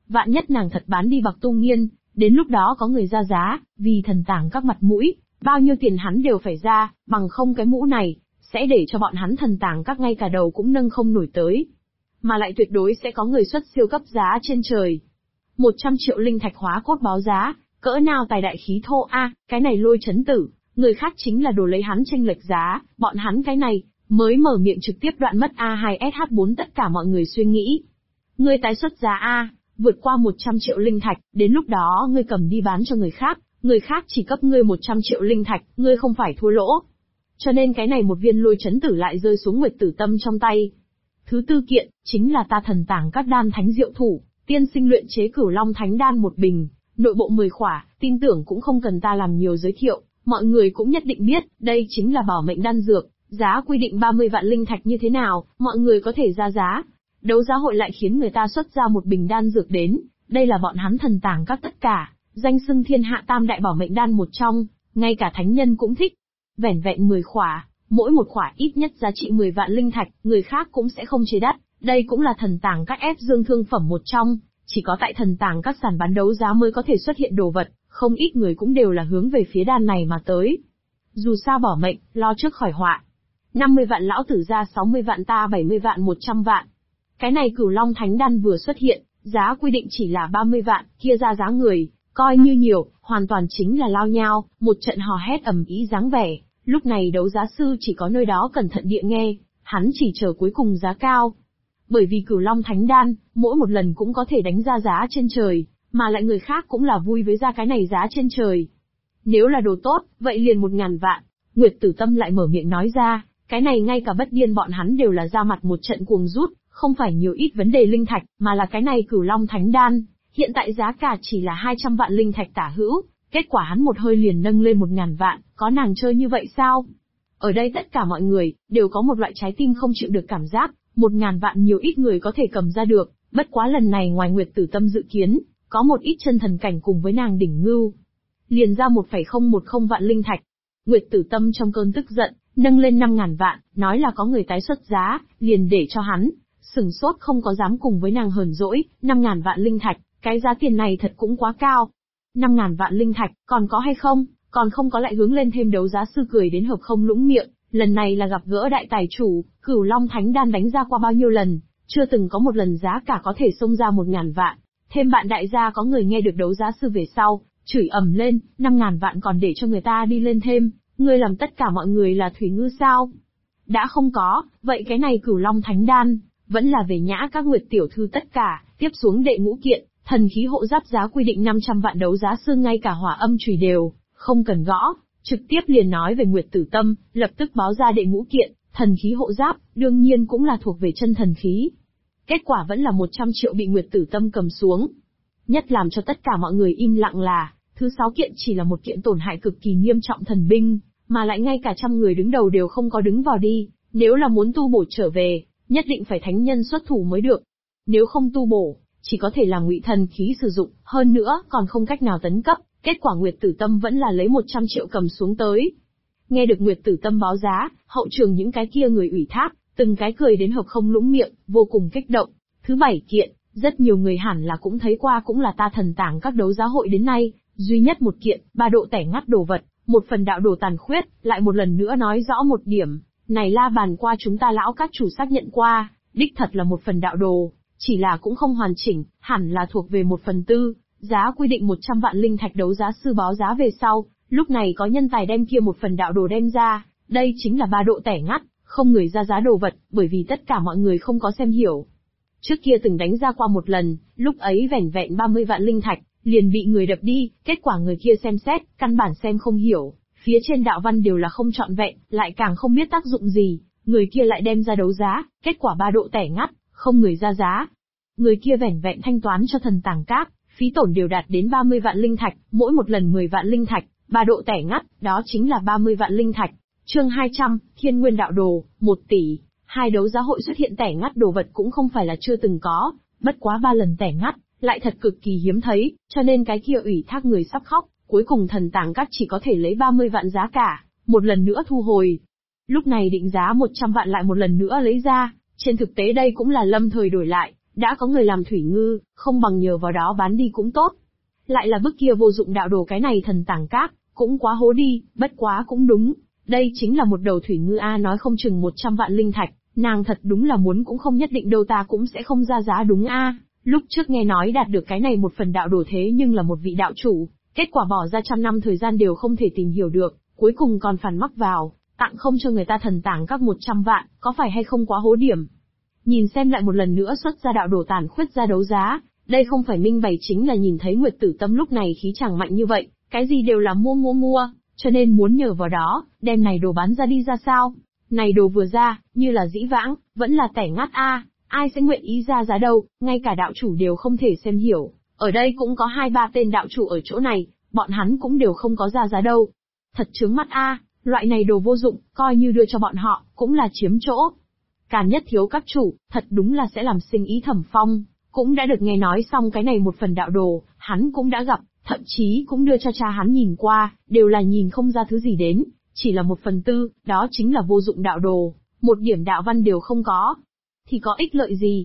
Vạn nhất nàng thật bán đi Bạc Tu Nghiên, đến lúc đó có người ra giá, vì thần tàng các mặt mũi, bao nhiêu tiền hắn đều phải ra, bằng không cái mũ này, sẽ để cho bọn hắn thần tàng các ngay cả đầu cũng nâng không nổi tới. Mà lại tuyệt đối sẽ có người xuất siêu cấp giá trên trời. 100 triệu linh thạch hóa cốt báo giá, cỡ nào tài đại khí thô a, cái này Lôi Chấn Tử, người khác chính là đồ lấy hắn chênh lệch giá, bọn hắn cái này, mới mở miệng trực tiếp đoạn mất A2SH4 tất cả mọi người suy nghĩ. Ngươi tái xuất giá A, vượt qua 100 triệu linh thạch, đến lúc đó ngươi cầm đi bán cho người khác chỉ cấp ngươi 100 triệu linh thạch, ngươi không phải thua lỗ. Cho nên cái này một viên Lôi Chấn Tử lại rơi xuống Nguyệt Tử Tâm trong tay. Thứ tư kiện, chính là ta thần tàng các đan thánh diệu thủ, tiên sinh luyện chế Cửu Long Thánh Đan một bình, nội bộ 10 khỏa, tin tưởng cũng không cần ta làm nhiều giới thiệu, mọi người cũng nhất định biết, đây chính là bảo mệnh đan dược, giá quy định 30 vạn linh thạch như thế nào, mọi người có thể ra giá. Đấu giá hội lại khiến người ta xuất ra một bình đan dược đến, đây là bọn hắn thần tàng các tất cả, danh xưng thiên hạ tam đại bảo mệnh đan một trong, ngay cả thánh nhân cũng thích. Vẻn vẹn 10 khỏa, mỗi một khỏa ít nhất giá trị 10 vạn linh thạch, người khác cũng sẽ không chế đắt, đây cũng là thần tàng các ép dương thương phẩm một trong, chỉ có tại thần tàng các sàn bán đấu giá mới có thể xuất hiện đồ vật, không ít người cũng đều là hướng về phía đan này mà tới. Dù sao bỏ mệnh, lo trước khỏi họa. 50 vạn lão tử ra 60 vạn ta 70 vạn 100 vạn. Cái này Cửu Long Thánh Đan vừa xuất hiện, giá quy định chỉ là 30 vạn, kia ra giá người, coi như nhiều, hoàn toàn chính là lao nhao, một trận hò hét ầm ĩ dáng vẻ. Lúc này đấu giá sư chỉ có nơi đó cẩn thận địa nghe, hắn chỉ chờ cuối cùng giá cao. Bởi vì Cửu Long Thánh Đan, mỗi một lần cũng có thể đánh ra giá trên trời, mà lại người khác cũng là vui với ra cái này giá trên trời. Nếu là đồ tốt, vậy liền 1000 vạn. Nguyệt Tử Tâm lại mở miệng nói ra, cái này ngay cả Bất Điên bọn hắn đều là ra mặt một trận cuồng rút, không phải nhiều ít vấn đề linh thạch, mà là cái này Cửu Long Thánh Đan, hiện tại giá cả chỉ là 200 vạn linh thạch tả hữu, kết quả hắn một hơi liền nâng lên 1000 vạn, có nàng chơi như vậy sao? Ở đây tất cả mọi người, đều có một loại trái tim không chịu được cảm giác, 1000 vạn nhiều ít người có thể cầm ra được, bất quá lần này ngoài Nguyệt Tử Tâm dự kiến, có một ít chân thần cảnh cùng với nàng đỉnh ngưu. Liền ra 1,010 vạn linh thạch. Nguyệt Tử Tâm trong cơn tức giận, nâng lên 5000 vạn, nói là có người tái xuất giá, liền để cho hắn, sửng sốt không có dám cùng với nàng hờn dỗi, 5000 vạn linh thạch, cái giá tiền này thật cũng quá cao. 5000 vạn linh thạch, còn có hay không, còn không có lại hướng lên thêm đấu giá sư cười đến hợp không lũng miệng, lần này là gặp gỡ đại tài chủ, Cửu Long Thánh Đan đánh ra qua bao nhiêu lần, chưa từng có một lần giá cả có thể xông ra 1000 vạn. Thêm bạn đại gia có người nghe được đấu giá sư về sau, chửi ầm lên, 5000 vạn còn để cho người ta đi lên thêm, ngươi làm tất cả mọi người là thủy ngư sao? Đã không có, vậy cái này Cửu Long Thánh Đan, vẫn là về nhã các Nguyệt tiểu thư tất cả, tiếp xuống đệ ngũ kiện, thần khí hộ giáp giá quy định 500 vạn đấu giá sư ngay cả hỏa âm chùy đều, không cần gõ, trực tiếp liền nói về Nguyệt Tử Tâm, lập tức báo ra đệ ngũ kiện, thần khí hộ giáp, đương nhiên cũng là thuộc về chân thần khí. Kết quả vẫn là 100 triệu bị Nguyệt Tử Tâm cầm xuống. Nhất làm cho tất cả mọi người im lặng là, thứ 6 kiện chỉ là một kiện tổn hại cực kỳ nghiêm trọng thần binh, mà lại ngay cả trăm người đứng đầu đều không có đứng vào đi, nếu là muốn tu bổ trở về, nhất định phải thánh nhân xuất thủ mới được. Nếu không tu bổ, chỉ có thể là ngụy thần khí sử dụng, hơn nữa còn không cách nào tấn cấp, kết quả Nguyệt Tử Tâm vẫn là lấy 100 triệu cầm xuống tới. Nghe được Nguyệt Tử Tâm báo giá, hậu trường những cái kia người ủy thác, từng cái cười đến hợp không lũng miệng, vô cùng kích động. Thứ 7 kiện, rất nhiều người hẳn là cũng thấy qua cũng là ta thần tàng các đấu giá hội đến nay, duy nhất một kiện, 3 độ tẻ ngắt đồ vật, một phần đạo đồ tàn khuyết, lại một lần nữa nói rõ một điểm, này la bàn qua chúng ta lão các chủ xác nhận qua, đích thật là một phần đạo đồ, chỉ là cũng không hoàn chỉnh, hẳn là thuộc về 1/4, giá quy định 100 vạn linh thạch đấu giá sư báo giá về sau, lúc này có nhân tài đem kia một phần đạo đồ đem ra, đây chính là 3 độ tẻ ngắt, không người ra giá đồ vật, bởi vì tất cả mọi người không có xem hiểu. Trước kia từng đánh ra qua một lần, lúc ấy vẻn vẹn 30 vạn linh thạch, liền bị người đập đi, kết quả người kia xem xét, căn bản xem không hiểu, phía trên đạo văn đều là không trọn vẹn, lại càng không biết tác dụng gì, người kia lại đem ra đấu giá, kết quả 3 độ tẻ ngắt, không người ra giá. Người kia vẻn vẹn thanh toán cho thần tàng các, phí tổn đều đạt đến 30 vạn linh thạch, mỗi một lần 10 vạn linh thạch, 3 độ tẻ ngắt, đó chính là 30 vạn linh thạch. Chương 200, Thiên Nguyên Đạo Đồ, 1 tỷ. Hai đấu giá hội xuất hiện tẻ ngắt đồ vật cũng không phải là chưa từng có, bất quá 3 lần tẻ ngắt, lại thật cực kỳ hiếm thấy, cho nên cái kia ủy thác người sắp khóc, cuối cùng thần tàng các chỉ có thể lấy 30 vạn giá cả, một lần nữa thu hồi. Lúc này định giá 100 vạn lại một lần nữa lấy ra, trên thực tế đây cũng là lâm thời đổi lại, đã có người làm thủy ngư, không bằng nhờ vào đó bán đi cũng tốt. Lại là bức kia vô dụng đạo đồ cái này thần tàng các, cũng quá hố đi, bất quá cũng đúng. Đây chính là một đầu thủy ngư a, nói không chừng 100 vạn linh thạch, nàng thật đúng là muốn cũng không nhất định đâu, ta cũng sẽ không ra giá đúng a. Lúc trước nghe nói đạt được cái này một phần đạo đồ thế nhưng là một vị đạo chủ, kết quả bỏ ra 100 năm thời gian đều không thể tìm hiểu được, cuối cùng còn phản mắc vào, tặng không cho người ta thần tàng các 100 vạn, có phải hay không quá hố điểm. Nhìn xem lại một lần nữa xuất ra đạo đồ tàn khuyết ra đấu giá, đây không phải minh bày chính là nhìn thấy Nguyệt Tử Tâm lúc này khí chàng mạnh như vậy, cái gì đều là mua, cho nên muốn nhờ vào đó, đem này đồ bán ra đi ra sao. Này đồ vừa ra, như là dĩ vãng, vẫn là tẻ ngắt a, ai sẽ nguyện ý ra giá đâu, ngay cả đạo chủ đều không thể xem hiểu. Ở đây cũng có 2-3 tên đạo chủ ở chỗ này, bọn hắn cũng đều không có ra giá đâu. Thật chướng mắt a, loại này đồ vô dụng, coi như đưa cho bọn họ, cũng là chiếm chỗ. Càn Nhất Thiếu các chủ, thật đúng là sẽ làm sinh ý Thẩm Phong, cũng đã được nghe nói xong cái này một phần đạo đồ, hắn cũng đã gặp, thậm chí cũng đưa cho cha hắn nhìn qua, đều là nhìn không ra thứ gì đến, chỉ là 1/4, đó chính là vô dụng đạo đồ, một điểm đạo văn đều không có. Thì có ích lợi gì?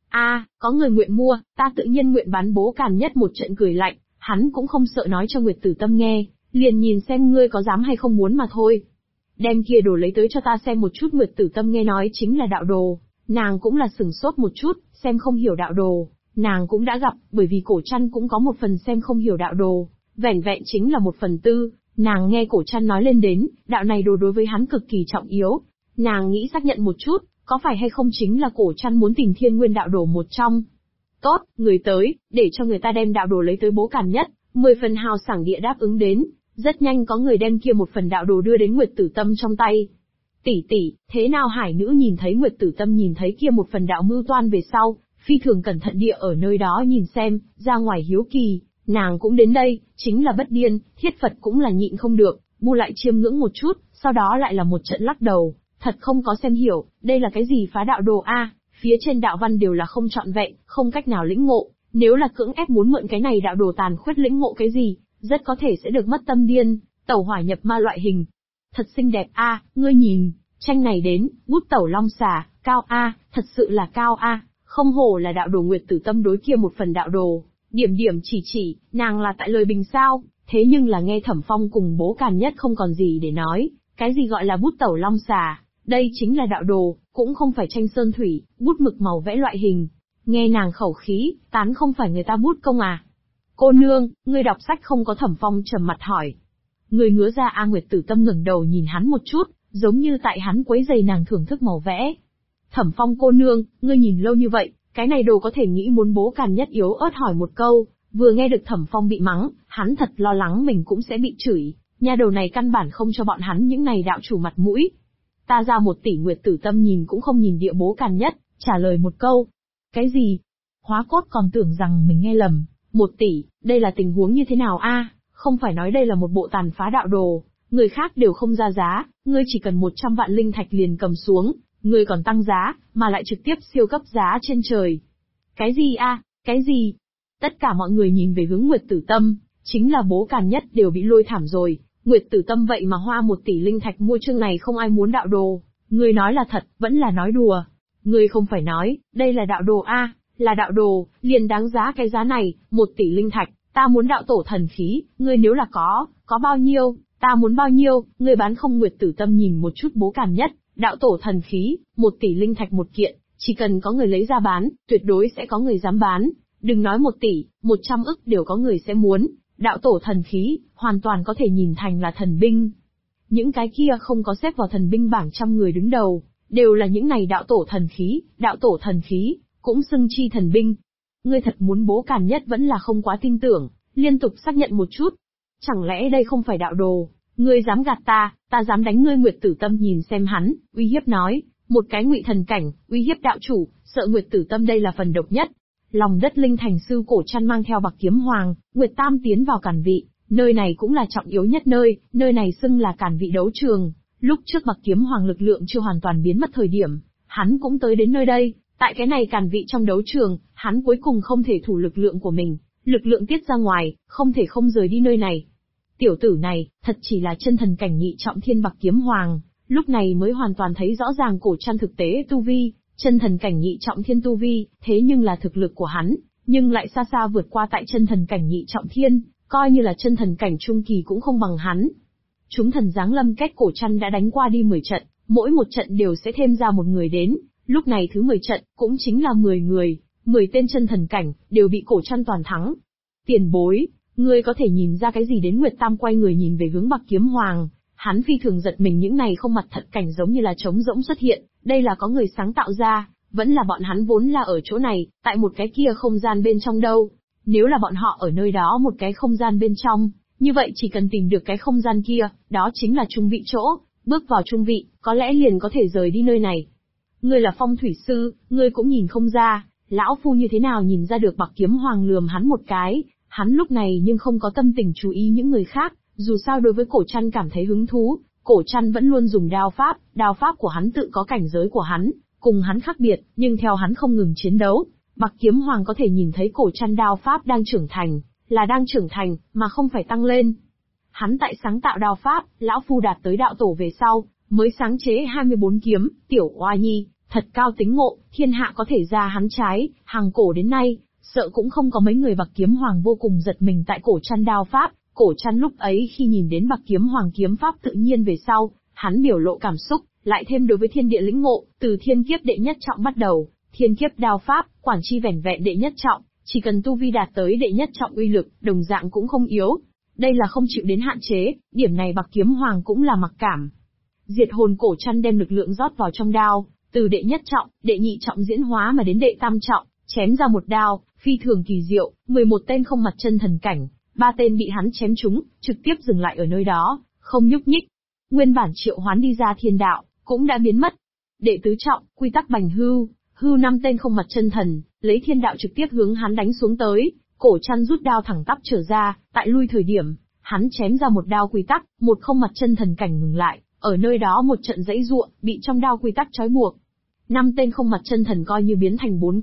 Có người nguyện mua, ta tự nhiên nguyện bán. Bố Càn Nhất một trận cười lạnh, hắn cũng không sợ nói cho Nguyệt Tử Tâm nghe, liền nhìn xem ngươi có dám hay không muốn mà thôi. Đem kia đồ lấy tới cho ta xem một chút. Nguyệt Tử Tâm nghe nói chính là đạo đồ, nàng cũng là sửng sốt một chút, xem không hiểu đạo đồ, nàng cũng đã gặp, bởi vì Cổ Trăn cũng có một phần xem không hiểu đạo đồ, vẻn vẹn chính là 1/4, nàng nghe Cổ Trăn nói lên đến, đạo này đồ đối với hắn cực kỳ trọng yếu, nàng nghĩ xác nhận một chút, có phải hay không chính là Cổ Trăn muốn tìm Thiên Nguyên đạo đồ một trong. Tốt, người tới, để cho người ta đem đạo đồ lấy tới. Bố Càn Nhất, 10 phần hào sảng địa đáp ứng đến, rất nhanh có người đem kia một phần đạo đồ đưa đến Nguyệt Tử Tâm trong tay. Tỷ, thế nào Hải Nữ nhìn thấy Nguyệt Tử Tâm nhìn thấy kia một phần đạo mưu toan về sau, phi thường cẩn thận địa ở nơi đó nhìn xem, ra ngoài hiếu kỳ, nàng cũng đến đây, chính là bất điên, Thiết Phật cũng là nhịn không được, bu lại chiêm ngưỡng một chút, sau đó lại là một trận lắc đầu, thật không có xem hiểu, đây là cái gì phá đạo đồ a, phía trên đạo văn đều là không trọn vẹn, không cách nào lĩnh ngộ, nếu là cưỡng ép muốn mượn cái này đạo đồ tàn khuyết lĩnh ngộ cái gì, rất có thể sẽ được mất tâm điên, tẩu hỏa nhập ma loại hình. Thật xinh đẹp a, ngươi nhìn, tranh này đến, bút tẩu long xà, cao a, thật sự là cao a, không hổ là đạo đồ. Nguyệt Tử Tâm đối kia một phần đạo đồ, điểm chỉ, nàng là tại lời bình sao, thế nhưng là nghe Thẩm Phong cùng Bố Càn Nhất không còn gì để nói, cái gì gọi là bút tẩu long xà, đây chính là đạo đồ, cũng không phải tranh sơn thủy, bút mực màu vẽ loại hình. Nghe nàng khẩu khí, tán không phải người ta bút công à. Cô nương, ngươi đọc sách không có? Thẩm Phong trầm mặt hỏi. Người ngứa ra a. Nguyệt Tử Tâm ngẩng đầu nhìn hắn một chút, giống như tại hắn quấy giày nàng thưởng thức màu vẽ. Thẩm Phong cô nương, ngươi nhìn lâu như vậy, cái này đồ có thể nghĩ muốn? Bố Càn Nhất yếu ớt hỏi một câu, vừa nghe được Thẩm Phong bị mắng, hắn thật lo lắng mình cũng sẽ bị chửi, nha đầu này căn bản không cho bọn hắn những này đạo chủ mặt mũi. Ta ra 1 tỷ. Nguyệt Tử Tâm nhìn cũng không nhìn địa Bố Càn Nhất, trả lời một câu. Cái gì? Hóa cốt còn tưởng rằng mình nghe lầm, 1 tỷ, đây là tình huống như thế nào a? Không phải nói đây là một bộ tàn phá đạo đồ, người khác đều không ra giá, ngươi chỉ cần 100 vạn linh thạch liền cầm xuống, ngươi còn tăng giá, mà lại trực tiếp siêu cấp giá trên trời. Cái gì a? Cái gì? Tất cả mọi người nhìn về hướng Nguyệt Tử Tâm, chính là Bố Càn Nhất đều bị lôi thảm rồi. Nguyệt Tử Tâm vậy mà hoa 1 tỷ linh thạch mua chương này, không ai muốn đạo đồ, ngươi nói là thật, vẫn là nói đùa? Ngươi không phải nói, đây là đạo đồ a, là đạo đồ, liền đáng giá cái giá này, 1 tỷ linh thạch, ta muốn đạo tổ thần khí, ngươi nếu là có bao nhiêu, ta muốn bao nhiêu, ngươi bán không? Nguyệt Tử Tâm nhìn một chút Bố Càn Nhất, đạo tổ thần khí, 1 tỷ linh thạch một kiện, chỉ cần có người lấy ra bán, tuyệt đối sẽ có người dám bán, đừng nói 1 tỷ, 100 ức đều có người sẽ muốn. Đạo tổ thần khí, hoàn toàn có thể nhìn thành là thần binh. Những cái kia không có xếp vào thần binh bảng 100 người đứng đầu, đều là những này đạo tổ thần khí, cũng xưng chi thần binh. Ngươi thật muốn? Bố Càn Nhất vẫn là không quá tin tưởng, liên tục xác nhận một chút. Chẳng lẽ đây không phải đạo đồ? Ngươi dám gạt ta dám đánh ngươi. Nguyệt Tử Tâm nhìn xem hắn, uy hiếp nói, một cái ngụy thần cảnh, uy hiếp đạo chủ, sợ Nguyệt Tử Tâm đây là phần độc nhất. Lòng đất linh thành sư Cổ Trăn mang theo Bạc Kiếm Hoàng, Nguyệt Tam tiến vào Càn Vị, nơi này cũng là trọng yếu nhất nơi này xưng là Càn Vị đấu trường. Lúc trước Bạc Kiếm Hoàng lực lượng chưa hoàn toàn biến mất thời điểm, hắn cũng tới đến nơi đây, tại cái này Càn Vị trong đấu trường, hắn cuối cùng không thể thủ lực lượng của mình, lực lượng tiết ra ngoài, không thể không rời đi nơi này. Tiểu tử này, thật chỉ là chân thần cảnh nhị trọng thiên. Bạc Kiếm Hoàng, lúc này mới hoàn toàn thấy rõ ràng Cổ Trăn thực tế tu vi, chân thần cảnh nhị trọng thiên tu vi, thế nhưng là thực lực của hắn, nhưng lại xa xa vượt qua tại chân thần cảnh nhị trọng thiên, coi như là chân thần cảnh trung kỳ cũng không bằng hắn. Chúng thần giáng lâm cách cổ trăn đã đánh qua đi 10 trận, mỗi một trận đều sẽ thêm ra một người đến, lúc này thứ 10 trận, cũng chính là 10 người, 10 tên chân thần cảnh, đều bị cổ trăn toàn thắng. Tiền bối, ngươi có thể nhìn ra cái gì đến? Nguyệt Tam quay người nhìn về hướng Bạc Kiếm Hoàng, hắn phi thường giật mình, những này không mặt thật cảnh giống như là trống rỗng xuất hiện, đây là có người sáng tạo ra, vẫn là bọn hắn vốn là ở chỗ này, tại một cái kia không gian bên trong đâu. Nếu là bọn họ ở nơi đó một cái không gian bên trong, như vậy chỉ cần tìm được cái không gian kia, đó chính là trung vị chỗ, bước vào trung vị, có lẽ liền có thể rời đi nơi này. Ngươi là phong thủy sư, ngươi cũng nhìn không ra, lão phu như thế nào nhìn ra được? Bạc Kiếm Hoàng lườm hắn một cái, hắn lúc này nhưng không có tâm tình chú ý những người khác, dù sao đối với cổ trăn cảm thấy hứng thú, cổ trăn vẫn luôn dùng đao pháp của hắn tự có cảnh giới của hắn, cùng hắn khác biệt, nhưng theo hắn không ngừng chiến đấu, Bạc Kiếm Hoàng có thể nhìn thấy cổ trăn đao pháp đang trưởng thành, là đang trưởng thành, mà không phải tăng lên. Hắn tại sáng tạo đao pháp, lão phu đạt tới đạo tổ về sau, mới sáng chế 24 kiếm, tiểu oa nhi, thật cao tính ngộ, thiên hạ có thể ra hắn trái, hàng cổ đến nay, sợ cũng không có mấy người. Bạc Kiếm Hoàng vô cùng giật mình tại cổ trăn đao pháp, cổ trăn lúc ấy khi nhìn đến Bạc Kiếm Hoàng kiếm pháp tự nhiên về sau, hắn biểu lộ cảm xúc, lại thêm đối với thiên địa lĩnh ngộ, từ thiên kiếp đệ nhất trọng bắt đầu, thiên kiếp đao pháp, quản chi vẻn vẹn đệ nhất trọng, chỉ cần tu vi đạt tới đệ nhất trọng uy lực, đồng dạng cũng không yếu. Đây là không chịu đến hạn chế, điểm này Bạc Kiếm Hoàng cũng là mặc cảm. Diệt hồn cổ trăn đem lực lượng rót vào trong đao, từ đệ nhất trọng, đệ nhị trọng diễn hóa mà đến đệ tam trọng, chém ra một đao, phi thường kỳ diệu, 11 tên không mặt chân thần cảnh, 3 tên bị hắn chém trúng, trực tiếp dừng lại ở nơi đó, không nhúc nhích. Nguyên bản triệu hoán đi ra thiên đạo, cũng đã biến mất. Đệ tứ trọng, quy tắc bành hưu 5 tên không mặt chân thần, lấy thiên đạo trực tiếp hướng hắn đánh xuống tới, cổ trăn rút đao thẳng tắp trở ra, tại lui thời điểm, hắn chém ra một đao quy tắc, một không mặt chân thần cảnh ngừng lại, ở nơi đó một trận dãy ruộng, bị trong đao quy tắc trói buộc. 5 tên không mặt chân thần coi như biến thành 4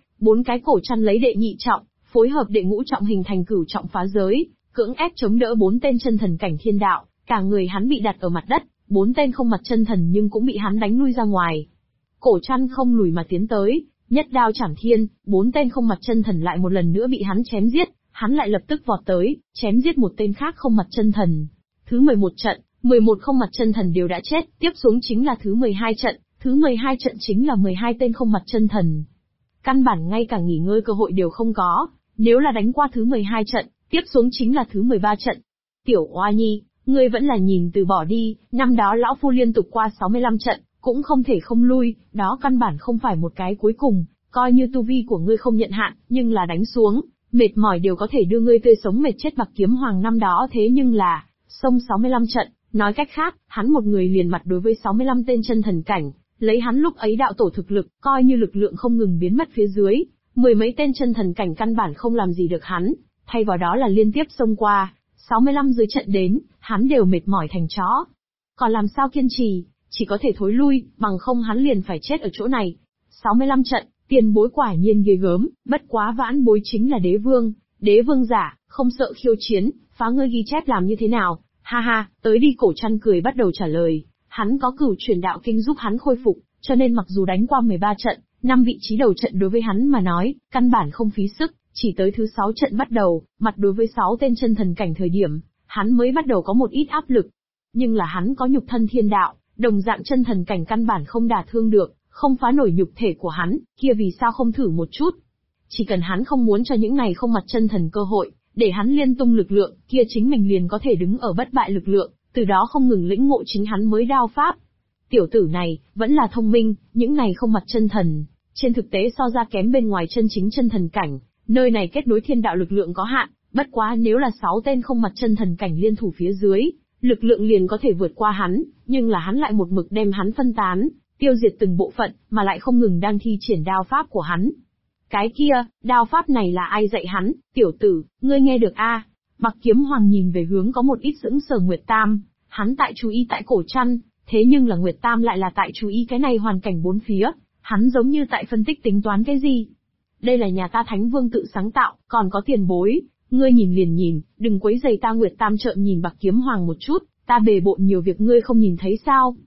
cái cổ trăn lấy đệ nhị trọng, phối hợp đệ ngũ trọng hình thành cửu trọng phá giới, cưỡng ép chống đỡ 4 tên chân thần cảnh thiên đạo, cả người hắn bị đặt ở mặt đất, 4 tên không mặt chân thần nhưng cũng bị hắn đánh lui ra ngoài. Cổ trăn không lùi mà tiến tới, nhất đao chảm thiên, 4 tên không mặt chân thần lại một lần nữa bị hắn chém giết, hắn lại lập tức vọt tới, chém giết một tên khác không mặt chân thần. Thứ 11 trận, 11 không mặt chân thần đều đã chết, tiếp xuống chính là thứ 12 trận, thứ 12 trận chính là 12 tên không mặt chân thần. Căn bản ngay cả nghỉ ngơi cơ hội đều không có, nếu là đánh qua thứ 12 trận, tiếp xuống chính là thứ 13 trận. Tiểu oa nhi, ngươi vẫn là nhìn từ bỏ đi, năm đó lão phu liên tục qua 65 trận, cũng không thể không lui, đó căn bản không phải một cái cuối cùng, coi như tu vi của ngươi không nhận hạn, nhưng là đánh xuống, mệt mỏi đều có thể đưa ngươi tươi sống mệt chết. Bạc Kiếm Hoàng năm đó thế nhưng là, xông 65 trận, nói cách khác, hắn một người liền mặt đối với 65 tên chân thần cảnh, lấy hắn lúc ấy đạo tổ thực lực, coi như lực lượng không ngừng biến mất phía dưới, 10 mấy tên chân thần cảnh căn bản không làm gì được hắn, thay vào đó là liên tiếp xông qua, 65 dưới trận đến, hắn đều mệt mỏi thành chó. Còn làm sao kiên trì, chỉ có thể thối lui, bằng không hắn liền phải chết ở chỗ này. 65 trận, tiền bối quả nhiên ghê gớm, bất quá vãn bối chính là đế vương giả, không sợ khiêu chiến, phá ngươi ghi chép làm như thế nào? Ha ha, tới đi. Cổ trăn cười bắt đầu trả lời, hắn có cửu truyền đạo kinh giúp hắn khôi phục, cho nên mặc dù đánh qua 13 trận, 5 vị trí đầu trận đối với hắn mà nói, căn bản không phí sức, chỉ tới thứ 6 trận bắt đầu, mặt đối với 6 tên chân thần cảnh thời điểm, hắn mới bắt đầu có một ít áp lực. Nhưng là hắn có nhục thân thiên đạo, đồng dạng chân thần cảnh căn bản không đả thương được, không phá nổi nhục thể của hắn, kia vì sao không thử một chút? Chỉ cần hắn không muốn cho những này không mặt chân thần cơ hội, để hắn liên tung lực lượng, kia chính mình liền có thể đứng ở bất bại lực lượng, từ đó không ngừng lĩnh ngộ chính hắn mới đao pháp. Tiểu tử này, vẫn là thông minh, những này không mặt chân thần, trên thực tế so ra kém bên ngoài chân chính chân thần cảnh, nơi này kết nối thiên đạo lực lượng có hạn, bất quá nếu là 6 tên không mặt chân thần cảnh liên thủ phía dưới, lực lượng liền có thể vượt qua hắn, nhưng là hắn lại một mực đem hắn phân tán, tiêu diệt từng bộ phận, mà lại không ngừng đang thi triển đao pháp của hắn. Cái kia, đao pháp này là ai dạy hắn? Tiểu tử, ngươi nghe được a? Bạc Kiếm Hoàng nhìn về hướng có một ít sững sờ Nguyệt Tam, hắn tại chú ý tại cổ trăn, thế nhưng là Nguyệt Tam lại là tại chú ý cái này hoàn cảnh bốn phía, hắn giống như tại phân tích tính toán cái gì. Đây là nhà ta Thánh Vương tự sáng tạo, còn có tiền bối, ngươi nhìn liền nhìn, đừng quấy rầy ta. Nguyệt Tam trợn nhìn Bạc Kiếm Hoàng một chút, ta bề bộn nhiều việc ngươi không nhìn thấy sao?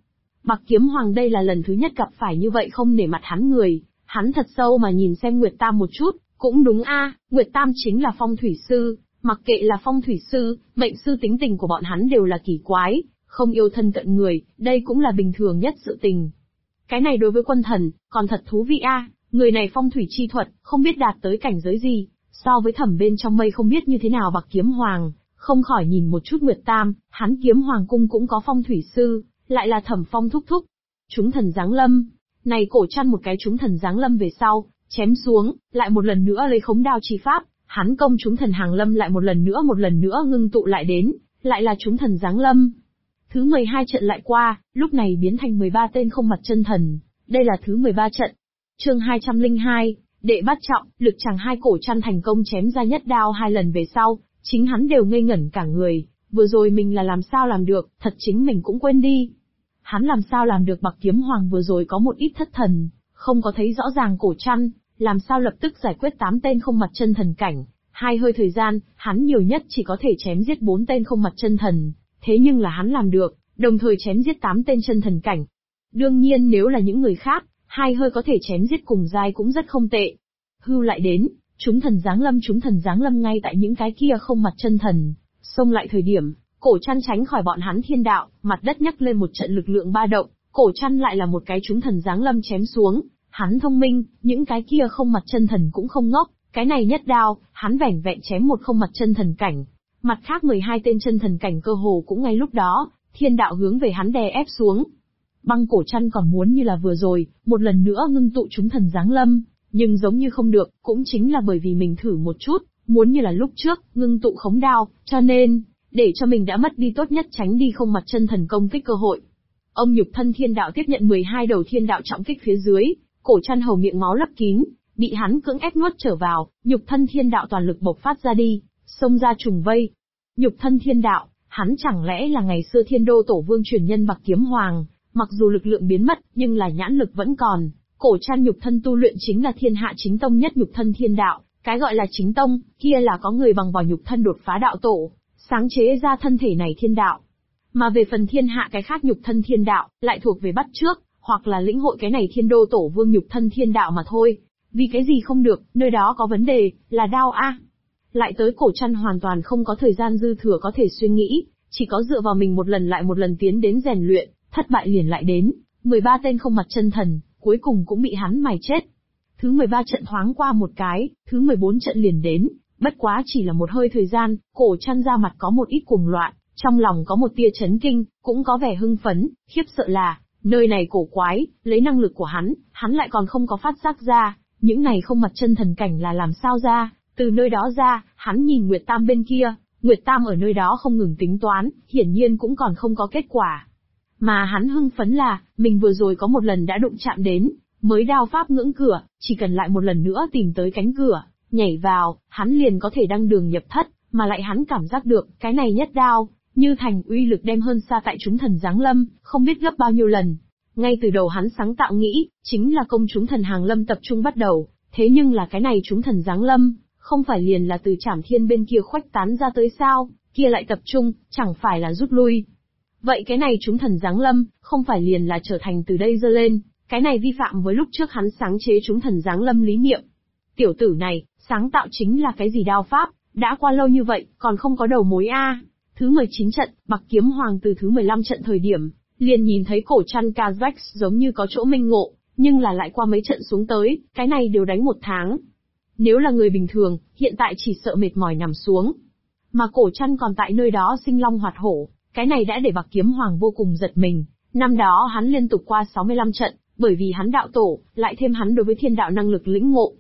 Bạc Kiếm Hoàng đây là lần thứ nhất gặp phải như vậy không nể mặt hắn người, hắn thật sâu mà nhìn xem Nguyệt Tam một chút, cũng đúng a, Nguyệt Tam chính là phong thủy sư, mặc kệ là phong thủy sư, mệnh sư tính tình của bọn hắn đều là kỳ quái, không yêu thân cận người, đây cũng là bình thường nhất sự tình. Cái này đối với quân thần, còn thật thú vị a, người này phong thủy chi thuật, không biết đạt tới cảnh giới gì, so với Thẩm bên trong mây không biết như thế nào Bạc Kiếm Hoàng, không khỏi nhìn một chút Nguyệt Tam, hắn Kiếm Hoàng cung cũng có phong thủy sư, lại là Thẩm Phong thúc thúc. Chúng thần giáng lâm, này cổ chăn một cái chúng thần giáng lâm về sau, chém xuống, lại một lần nữa lấy khống đao chi pháp, hắn công chúng thần hàng lâm lại một lần nữa ngưng tụ lại đến, lại là chúng thần giáng lâm. Thứ 12 trận lại qua, lúc này biến thành 13 tên không mặt chân thần, đây là thứ 13 trận. Chương 202, đệ bắt trọng, lực chàng hai cổ chăn thành công chém ra nhất đao 2 lần về sau, chính hắn đều ngây ngẩn cả người, vừa rồi mình là làm sao làm được, thật chính mình cũng quên đi. Hắn làm sao làm được Bạc Kiếm Hoàng vừa rồi có một ít thất thần, không có thấy rõ ràng cổ chăn, làm sao lập tức giải quyết 8 tên không mặt chân thần cảnh, 2 hơi thời gian, hắn nhiều nhất chỉ có thể chém giết 4 tên không mặt chân thần, thế nhưng là hắn làm được, đồng thời chém giết 8 tên chân thần cảnh. Đương nhiên nếu là những người khác, 2 hơi có thể chém giết cùng giai cũng rất không tệ. Hưu lại đến, chúng thần giáng lâm ngay tại những cái kia không mặt chân thần, xông lại thời điểm, cổ chăn tránh khỏi bọn hắn thiên đạo, mặt đất nhấc lên một trận lực lượng ba động, cổ chăn lại là một cái chúng thần giáng lâm chém xuống, hắn thông minh, những cái kia không mặt chân thần cũng không ngốc, cái này nhất đao, hắn vẻn vẹn chém một không mặt chân thần cảnh, mặt khác 12 tên chân thần cảnh cơ hồ cũng ngay lúc đó, thiên đạo hướng về hắn đè ép xuống. Băng cổ chăn còn muốn như là vừa rồi, một lần nữa ngưng tụ chúng thần giáng lâm, nhưng giống như không được, cũng chính là bởi vì mình thử một chút, muốn như là lúc trước, ngưng tụ khống đao, cho nên, để cho mình đã mất đi tốt nhất tránh đi không mặt chân thần công kích cơ hội. Ông nhục thân thiên đạo tiếp nhận 12 đầu thiên đạo trọng kích phía dưới, cổ chăn hầu miệng máu lấp kín, bị hắn cưỡng ép nuốt trở vào, nhục thân thiên đạo toàn lực bộc phát ra đi, xông ra trùng vây. Nhục thân thiên đạo, hắn chẳng lẽ là ngày xưa Thiên Đô Tổ Vương truyền nhân Bạc Kiếm Hoàng, mặc dù lực lượng biến mất, nhưng là nhãn lực vẫn còn. Cổ chăn nhục thân tu luyện chính là thiên hạ chính tông nhất nhục thân thiên đạo, cái gọi là chính tông, kia là có người bằng vào nhục thân đột phá đạo tổ, sáng chế ra thân thể này thiên đạo. Mà về phần thiên hạ cái khác nhục thân thiên đạo, lại thuộc về bắt trước, hoặc là lĩnh hội cái này Thiên Đô Tổ Vương nhục thân thiên đạo mà thôi. Vì cái gì không được, nơi đó có vấn đề, là đao a. Lại tới cổ chăn hoàn toàn không có thời gian dư thừa có thể suy nghĩ, chỉ có dựa vào mình một lần lại một lần tiến đến rèn luyện, thất bại liền lại đến, 13 tên không mặt chân thần, cuối cùng cũng bị hắn mài chết. Thứ 13 trận thoáng qua một cái, thứ 14 trận liền đến, bất quá chỉ là một hơi thời gian, cổ chăn ra mặt có một ít cuồng loạn, trong lòng có một tia chấn kinh, cũng có vẻ hưng phấn, khiếp sợ là, nơi này cổ quái, lấy năng lực của hắn lại còn không có phát giác ra, những này không mặt chân thần cảnh là làm sao ra, từ nơi đó ra, hắn nhìn Nguyệt Tam bên kia, Nguyệt Tam ở nơi đó không ngừng tính toán, hiển nhiên cũng còn không có kết quả. Mà hắn hưng phấn là, mình vừa rồi có một lần đã đụng chạm đến, mới đao pháp ngưỡng cửa, chỉ cần lại một lần nữa tìm tới cánh cửa, nhảy vào, hắn liền có thể đăng đường nhập thất, mà lại hắn cảm giác được, cái này nhất đao, như thành uy lực đem hơn xa tại chúng thần giáng lâm, không biết gấp bao nhiêu lần. Ngay từ đầu hắn sáng tạo nghĩ, chính là công chúng thần hàng lâm tập trung bắt đầu, thế nhưng là cái này chúng thần giáng lâm, không phải liền là từ Trảm Thiên bên kia khuếch tán ra tới sao, kia lại tập trung, chẳng phải là rút lui. Vậy cái này chúng thần giáng lâm, không phải liền là trở thành từ đây dơ lên, cái này vi phạm với lúc trước hắn sáng chế chúng thần giáng lâm lý niệm. Tiểu tử này, sáng tạo chính là cái gì đao pháp, đã qua lâu như vậy, còn không có đầu mối a. Thứ 19 trận, Bạc Kiếm Hoàng từ thứ 15 trận thời điểm, liền nhìn thấy cổ chăn Kazax giống như có chỗ minh ngộ, nhưng là lại qua mấy trận xuống tới, cái này đều đánh 1 tháng. Nếu là người bình thường, hiện tại chỉ sợ mệt mỏi nằm xuống. Mà cổ chăn còn tại nơi đó sinh long hoạt hổ, cái này đã để Bạc Kiếm Hoàng vô cùng giật mình. Năm đó hắn liên tục qua 65 trận, bởi vì hắn đạo tổ, lại thêm hắn đối với thiên đạo năng lực lĩnh ngộ.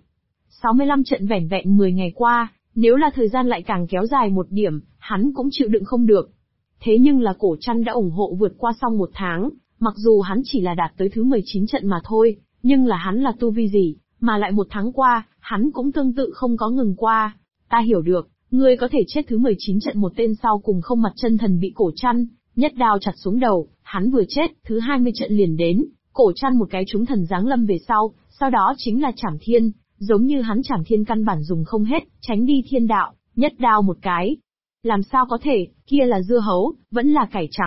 65 trận vẻn vẹn 10 ngày qua, nếu là thời gian lại càng kéo dài một điểm, hắn cũng chịu đựng không được. Thế nhưng là cổ chăn đã ủng hộ vượt qua xong 1 tháng, mặc dù hắn chỉ là đạt tới thứ 19 trận mà thôi, nhưng là hắn là tu vi gì, mà lại 1 tháng qua, hắn cũng tương tự không có ngừng qua. Ta hiểu được, ngươi có thể chết thứ 19 trận một tên sau cùng không mặt chân thần bị cổ chăn, nhất đao chặt xuống đầu, hắn vừa chết, thứ 20 trận liền đến, cổ chăn một cái chúng thần giáng lâm về sau đó chính là Trảm Thiên, giống như hắn Trảm Thiên căn bản dùng không hết, tránh đi thiên đạo, nhất đao một cái. Làm sao có thể, kia là dưa hấu, vẫn là cải trắng,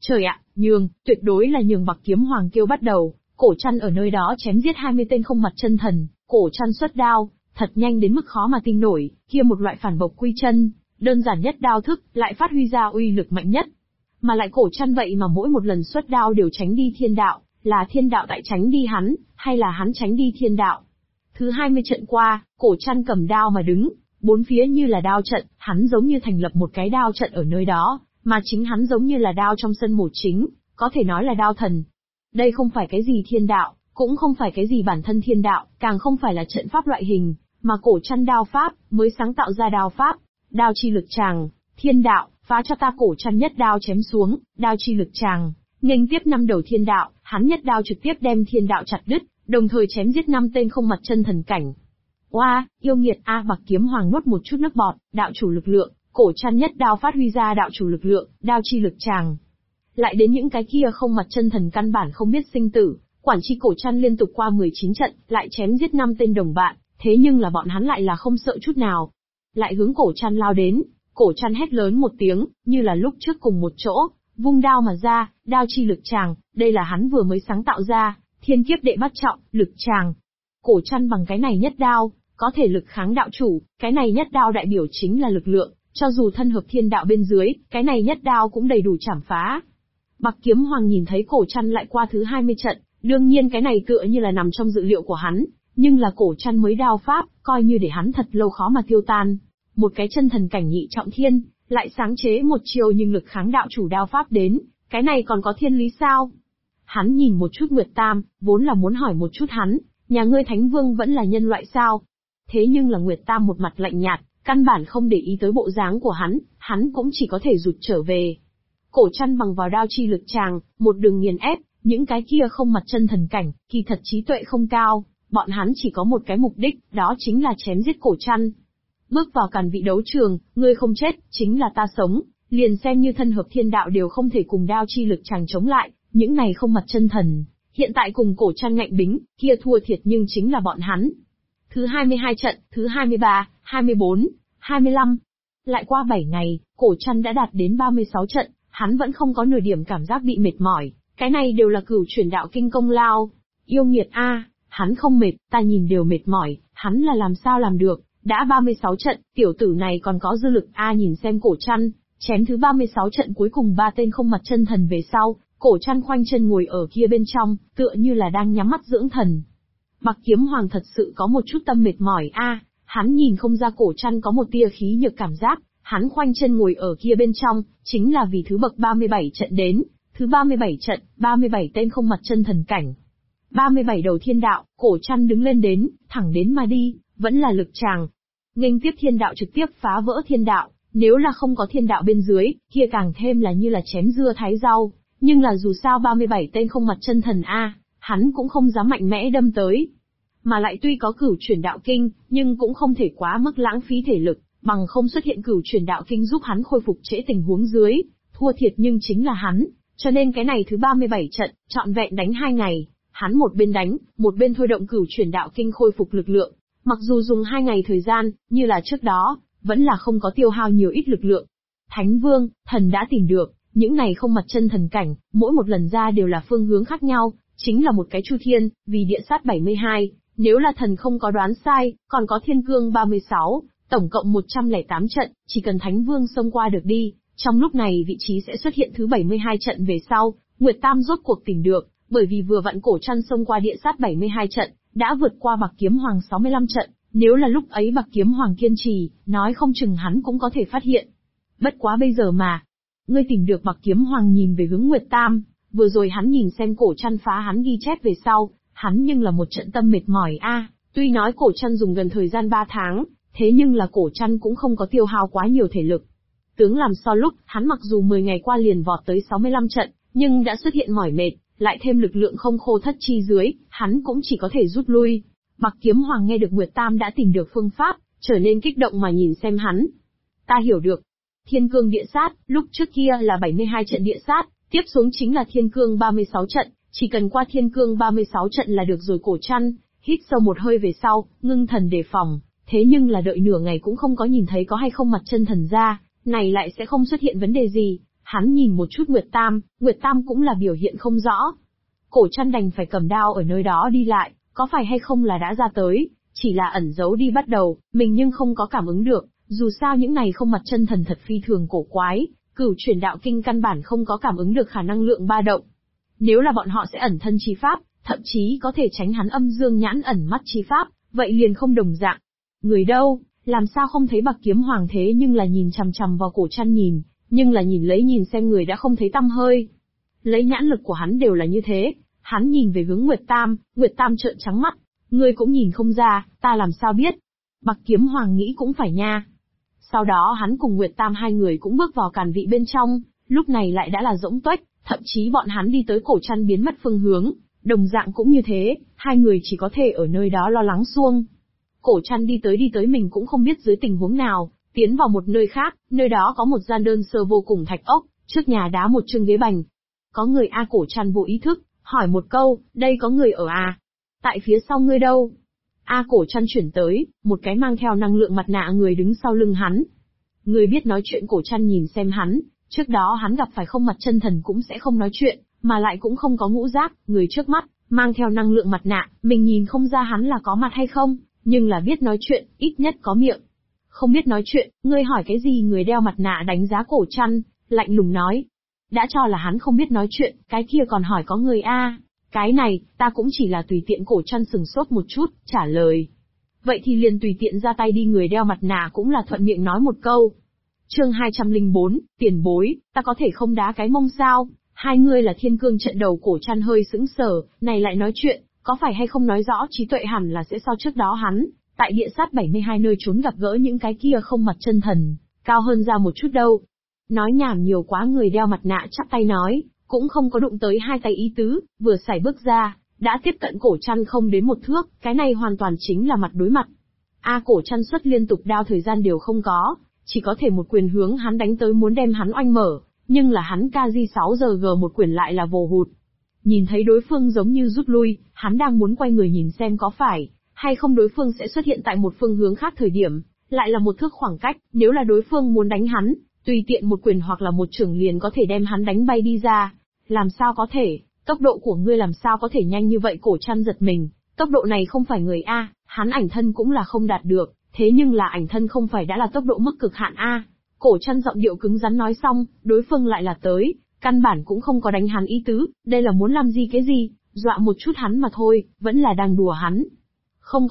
Trời ạ, nhường, tuyệt đối là nhường. Bạc Kiếm Hoàng kêu bắt đầu, Cổ Trăn ở nơi đó chém giết 20 tên không mặt chân thần, Cổ Trăn xuất đao, thật nhanh đến mức khó mà tin nổi, kia một loại phản bộc quy chân, đơn giản nhất đao thức, lại phát huy ra uy lực mạnh nhất. Mà lại Cổ Trăn vậy mà mỗi một lần xuất đao đều tránh đi thiên đạo, là thiên đạo tại tránh đi hắn, hay là hắn tránh đi thiên đạo? Thứ 20 trận qua, Cổ Trăn cầm đao mà đứng, bốn phía như là đao trận, hắn giống như thành lập một cái đao trận ở nơi đó, mà chính hắn giống như là đao trong sân mổ chính, có thể nói là đao thần. Đây không phải cái gì thiên đạo, cũng không phải cái gì bản thân thiên đạo, càng không phải là trận pháp loại hình, mà Cổ Trăn đao pháp, mới sáng tạo ra đao pháp, đao chi lực tràng, thiên đạo, phá cho ta. Cổ Trăn nhất đao chém xuống, đao chi lực tràng, nghênh tiếp 5 đầu thiên đạo, hắn nhất đao trực tiếp đem thiên đạo chặt đứt, đồng thời chém giết 5 tên không mặt chân thần cảnh. Oa, yêu nghiệt a! Bạc Kiếm Hoàng nuốt một chút nước bọt, đạo chủ lực lượng, Cổ Trăn nhất đao phát huy ra đạo chủ lực lượng, đao chi lực tràng. Lại đến những cái kia không mặt chân thần căn bản không biết sinh tử, quản chi Cổ Trăn liên tục qua 19 trận, lại chém giết 5 tên đồng bạn, thế nhưng là bọn hắn lại là không sợ chút nào. Lại hướng Cổ Trăn lao đến, Cổ Trăn hét lớn một tiếng, như là lúc trước cùng một chỗ, vung đao mà ra, đao chi lực tràng, đây là hắn vừa mới sáng tạo ra, thiên kiếp đệ bắt trọng, lực tràng. Cổ Trăn bằng cái này nhất đao, có thể lực kháng đạo chủ, cái này nhất đao đại biểu chính là lực lượng, cho dù thân hợp thiên đạo bên dưới, cái này nhất đao cũng đầy đủ chảm phá. Bạc Kiếm Hoàng nhìn thấy Cổ Trăn lại qua thứ 20 trận, đương nhiên cái này tựa như là nằm trong dự liệu của hắn, nhưng là Cổ Trăn mới đao pháp, coi như để hắn thật lâu khó mà tiêu tan. Một cái chân thần cảnh nhị trọng thiên, lại sáng chế một chiều nhưng lực kháng đạo chủ đao pháp đến, cái này còn có thiên lý sao? Hắn nhìn một chút Nguyệt Tam, vốn là muốn hỏi một chút hắn, nhà ngươi Thánh Vương vẫn là nhân loại sao? Thế nhưng là Nguyệt Tam một mặt lạnh nhạt, căn bản không để ý tới bộ dáng của hắn cũng chỉ có thể rụt trở về. Cổ Trăn bằng vào đao chi lực tràng, một đường nghiền ép, những cái kia không mặt chân thần cảnh, kỳ thật trí tuệ không cao, bọn hắn chỉ có một cái mục đích, đó chính là chém giết Cổ Trăn. Bước vào càn vị đấu trường, ngươi không chết, chính là ta sống, liền xem như thân hợp thiên đạo đều không thể cùng đao chi lực tràng chống lại, những này không mặt chân thần, hiện tại cùng Cổ Trăn ngạnh bính, kia thua thiệt nhưng chính là bọn hắn. Thứ 22 trận, thứ 23, 24, 25. Lại qua 7 ngày, Cổ Trăn đã đạt đến 36 trận, hắn vẫn không có nửa điểm cảm giác bị mệt mỏi, cái này đều là Cửu Chuyển Đạo Kinh công lao. Yêu nghiệt a, hắn không mệt, ta nhìn đều mệt mỏi, hắn là làm sao làm được, đã 36 trận, tiểu tử này còn có dư lực a. Nhìn xem Cổ Trăn, chém thứ 36 trận cuối cùng 3 tên không mặt chân thần về sau, Cổ Trăn khoanh chân ngồi ở kia bên trong, tựa như là đang nhắm mắt dưỡng thần. Bạc Kiếm Hoàng thật sự có một chút tâm mệt mỏi a, hắn nhìn không ra Cổ Trăn có một tia khí nhược cảm giác, hắn khoanh chân ngồi ở kia bên trong, chính là vì thứ bậc 37 trận đến, thứ 37 trận, 37 tên không mặt chân thần cảnh. 37 đầu thiên đạo, Cổ Trăn đứng lên đến, thẳng đến mà đi, vẫn là lực tràng. Nghênh tiếp thiên đạo trực tiếp phá vỡ thiên đạo, nếu là không có thiên đạo bên dưới, kia càng thêm là như là chém dưa thái rau, nhưng là dù sao 37 tên không mặt chân thần a, hắn cũng không dám mạnh mẽ đâm tới. Mà lại tuy có Cửu Chuyển Đạo Kinh, nhưng cũng không thể quá mức lãng phí thể lực, bằng không xuất hiện Cửu Chuyển Đạo Kinh giúp hắn khôi phục trễ tình huống dưới, thua thiệt nhưng chính là hắn, cho nên cái này thứ 37 trận, trọn vẹn đánh 2 ngày, hắn một bên đánh, một bên thôi động Cửu Chuyển Đạo Kinh khôi phục lực lượng, mặc dù dùng 2 ngày thời gian, như là trước đó, vẫn là không có tiêu hao nhiều ít lực lượng. Thánh Vương, thần đã tìm được, những này không mặt chân thần cảnh, mỗi một lần ra đều là phương hướng khác nhau, chính là một cái chu thiên, vì địa sát 72, nếu là thần không có đoán sai, còn có thiên cương 36, tổng cộng 108 trận, chỉ cần Thánh Vương xông qua được đi, trong lúc này vị trí sẽ xuất hiện thứ 72 trận về sau, Nguyệt Tam rốt cuộc tìm được, bởi vì vừa vặn Cổ Trăn xông qua địa sát 72 trận, đã vượt qua Bạc Kiếm Hoàng 65 trận, nếu là lúc ấy Bạc Kiếm Hoàng kiên trì, nói không chừng hắn cũng có thể phát hiện. Bất quá bây giờ mà, ngươi tìm được. Bạc Kiếm Hoàng nhìn về hướng Nguyệt Tam, vừa rồi hắn nhìn xem Cổ Trăn phá hắn ghi chép về sau, hắn nhưng là một trận tâm mệt mỏi a. Tuy nói Cổ Trăn dùng gần thời gian 3 tháng, thế nhưng là Cổ Trăn cũng không có tiêu hao quá nhiều thể lực. Tướng làm so lúc, hắn mặc dù 10 ngày qua liền vọt tới 65 trận, nhưng đã xuất hiện mỏi mệt, lại thêm lực lượng không khô thất chi dưới, hắn cũng chỉ có thể rút lui. Bạc Kiếm Hoàng nghe được Nguyệt Tam đã tìm được phương pháp, trở nên kích động mà nhìn xem hắn. Ta hiểu được. Thiên cương địa sát, lúc trước kia là 72 trận địa sát, tiếp xuống chính là thiên cương 36 trận, chỉ cần qua thiên cương 36 trận là được rồi. Cổ Trăn hít sâu một hơi về sau, ngưng thần đề phòng, thế nhưng là đợi nửa ngày cũng không có nhìn thấy có hay không mặt chân thần ra, này lại sẽ không xuất hiện vấn đề gì, Hắn nhìn một chút Nguyệt Tam cũng là biểu hiện không rõ. Cổ Trăn đành phải cầm đao ở nơi đó đi lại, có phải hay không là đã ra tới, chỉ là ẩn giấu đi bắt đầu, mình nhưng không có cảm ứng được, dù sao những này không mặt chân thần thật phi thường cổ quái, Cửu Chuyển Đạo Kinh căn bản không có cảm ứng được khả năng lượng ba động. Nếu là bọn họ sẽ ẩn thân chi pháp, thậm chí có thể tránh hắn âm dương nhãn ẩn mắt chi pháp, vậy liền không đồng dạng. Người đâu, làm sao không thấy Bạc Kiếm Hoàng thế nhưng là nhìn chằm chằm vào Cổ Trăn nhìn, nhưng là nhìn xem người đã không thấy tăm hơi. Lấy nhãn lực của hắn đều là như thế, hắn nhìn về hướng Nguyệt Tam trợn trắng mắt, ngươi cũng nhìn không ra, ta làm sao biết. Bạc Kiếm Hoàng nghĩ cũng phải nha. Sau đó hắn cùng Nguyệt Tam hai người cũng bước vào càn vị bên trong, lúc này lại đã là rỗng tuếch, thậm chí bọn hắn đi tới Cổ Trăn biến mất phương hướng, đồng dạng cũng như thế, hai người chỉ có thể ở nơi đó lo lắng xuông. Cổ Trăn đi tới mình cũng không biết dưới tình huống nào, tiến vào một nơi khác, nơi đó có một gian đơn sơ vô cùng thạch ốc, trước nhà đá một chương ghế bành. Có người a Cổ Trăn vô ý thức, hỏi một câu, đây có người ở à? Tại phía sau ngươi đâu? A Cổ Trăn chuyển tới, một cái mang theo năng lượng mặt nạ người đứng sau lưng hắn. Người biết nói chuyện Cổ Trăn nhìn xem hắn, trước đó hắn gặp phải không mặt chân thần cũng sẽ không nói chuyện, mà lại cũng không có ngũ giác, người trước mắt, mang theo năng lượng mặt nạ, mình nhìn không ra hắn là có mặt hay không, nhưng là biết nói chuyện, ít nhất có miệng. Không biết nói chuyện, ngươi hỏi cái gì? Người đeo mặt nạ đánh giá Cổ Trăn, lạnh lùng nói. Đã cho là hắn không biết nói chuyện, cái kia còn hỏi có người a? Cái này, ta cũng chỉ là tùy tiện. Cổ Trăn sừng sốt một chút, trả lời. Vậy thì liền tùy tiện ra tay đi. Người đeo mặt nạ cũng là thuận miệng nói một câu. Chương 204, tiền bối, ta có thể không đá cái mông sao? Hai người là thiên cương trận đầu. Cổ Trăn hơi sững sờ, này lại nói chuyện, có phải hay không nói rõ trí tuệ hẳn là sẽ so trước đó hắn, tại địa sát 72 nơi trốn gặp gỡ những cái kia không mặt chân thần, cao hơn ra một chút đâu. Nói nhảm nhiều quá. Người đeo mặt nạ chắp tay nói, cũng không có đụng tới hai tay ý tứ, vừa sải bước ra, đã tiếp cận Cổ Trăn không đến một thước, cái này hoàn toàn chính là mặt đối mặt. Cổ Trăn xuất liên tục đao thời gian đều không có, chỉ có thể một quyền hướng hắn đánh tới muốn đem hắn oanh mở, nhưng là hắn KG 6 giờ G một quyền lại là vồ hụt. Nhìn thấy đối phương giống như rút lui, hắn đang muốn quay người nhìn xem có phải hay không đối phương sẽ xuất hiện tại một phương hướng khác, thời điểm lại là một thước khoảng cách, nếu là đối phương muốn đánh hắn, tùy tiện một quyền hoặc là một chưởng liền có thể đem hắn đánh bay đi ra. Làm sao có thể, tốc độ của ngươi làm sao có thể nhanh như vậy? Cổ Trăn giật mình, tốc độ này không phải người a, hắn ảnh thân cũng là không đạt được, thế nhưng là ảnh thân không phải đã là tốc độ mức cực hạn a? Cổ Trăn giọng điệu cứng rắn nói xong, đối phương lại là tới, căn bản cũng không có đánh hắn ý tứ, đây là muốn làm gì cái gì, dọa một chút hắn mà thôi, vẫn là đang đùa hắn. Không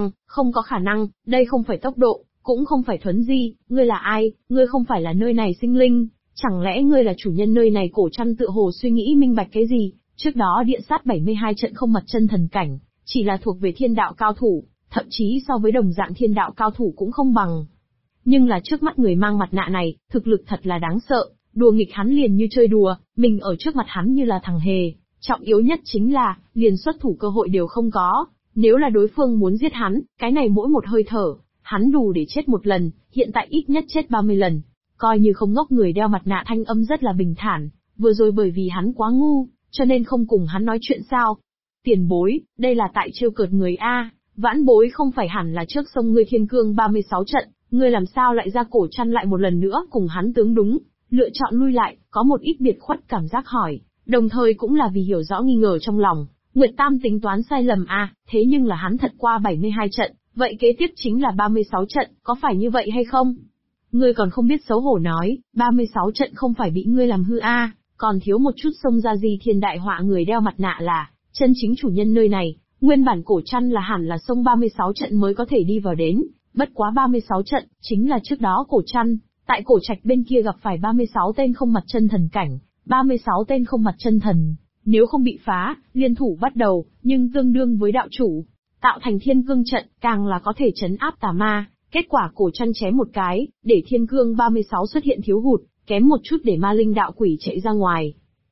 có khả năng, đây không phải tốc độ, cũng không phải thuấn di, ngươi là ai, ngươi không phải là nơi này sinh linh, chẳng lẽ ngươi là chủ nhân nơi này? Cổ Trăn tự hồ suy nghĩ minh bạch cái gì, trước đó địa sát 72 trận không mặt chân thần cảnh, chỉ là thuộc về thiên đạo cao thủ, thậm chí so với đồng dạng thiên đạo cao thủ cũng không bằng. Nhưng là trước mắt người mang mặt nạ này, thực lực thật là đáng sợ, đùa nghịch hắn liền như chơi đùa, mình ở trước mặt hắn như là thằng hề, trọng yếu nhất chính là, liền xuất thủ cơ hội đều không có, nếu là đối phương muốn giết hắn, cái này mỗi một hơi thở, hắn đủ để chết một lần, hiện tại ít nhất chết 30 lần. Coi như không ngốc. Người đeo mặt nạ thanh âm rất là bình thản, vừa rồi bởi vì hắn quá ngu, cho nên không cùng hắn nói chuyện sao. Tiền bối, đây là tại trêu cợt người a, vãn bối không phải hẳn là trước sông ngươi thiên cương 36 trận, ngươi làm sao lại ra? Cổ Trăn lại một lần nữa cùng hắn tướng đúng, lựa chọn lui lại, có một ít biệt khuất cảm giác hỏi, đồng thời cũng là vì hiểu rõ nghi ngờ trong lòng. Nguyệt Tam tính toán sai lầm a, thế nhưng là hắn thật qua 72 trận, vậy kế tiếp chính là 36 trận, có phải như vậy hay không? Ngươi còn không biết xấu hổ nói, 36 trận không phải bị ngươi làm hư a, còn thiếu một chút xông ra gì thiên đại họa. Người đeo mặt nạ là chân chính chủ nhân nơi này, nguyên bản Cổ Trăn là hẳn là xông 36 trận mới có thể đi vào đến, bất quá 36 trận, chính là trước đó Cổ Trăn, tại cổ trạch bên kia gặp phải 36 tên không mặt chân thần cảnh, 36 tên không mặt chân thần, nếu không bị phá, liên thủ bắt đầu, nhưng tương đương với đạo chủ, tạo thành thiên cương trận, càng là có thể trấn áp tà ma. Kết quả Cổ Trăn chém một cái, để thiên cương 36 xuất hiện thiếu hụt, kém một chút để ma linh đạo quỷ chạy ra ngoài.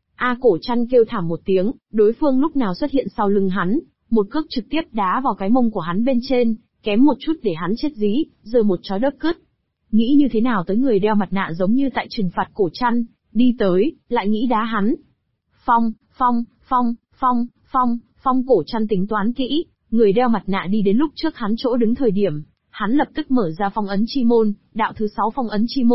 Cổ Trăn kêu thảm một tiếng, đối phương lúc nào xuất hiện sau lưng hắn, một cước trực tiếp đá vào cái mông của hắn bên trên, kém một chút để hắn chết dí, rơi một chó đất cứt. Nghĩ như thế nào tới? Người đeo mặt nạ giống như tại trừng phạt Cổ Trăn, đi tới, lại nghĩ đá hắn. Phong, Cổ Trăn tính toán kỹ, người đeo mặt nạ đi đến lúc trước hắn chỗ đứng thời điểm, hắn lập tức mở ra phong ấn chi môn, đạo thứ 6 phong ấn chi môn,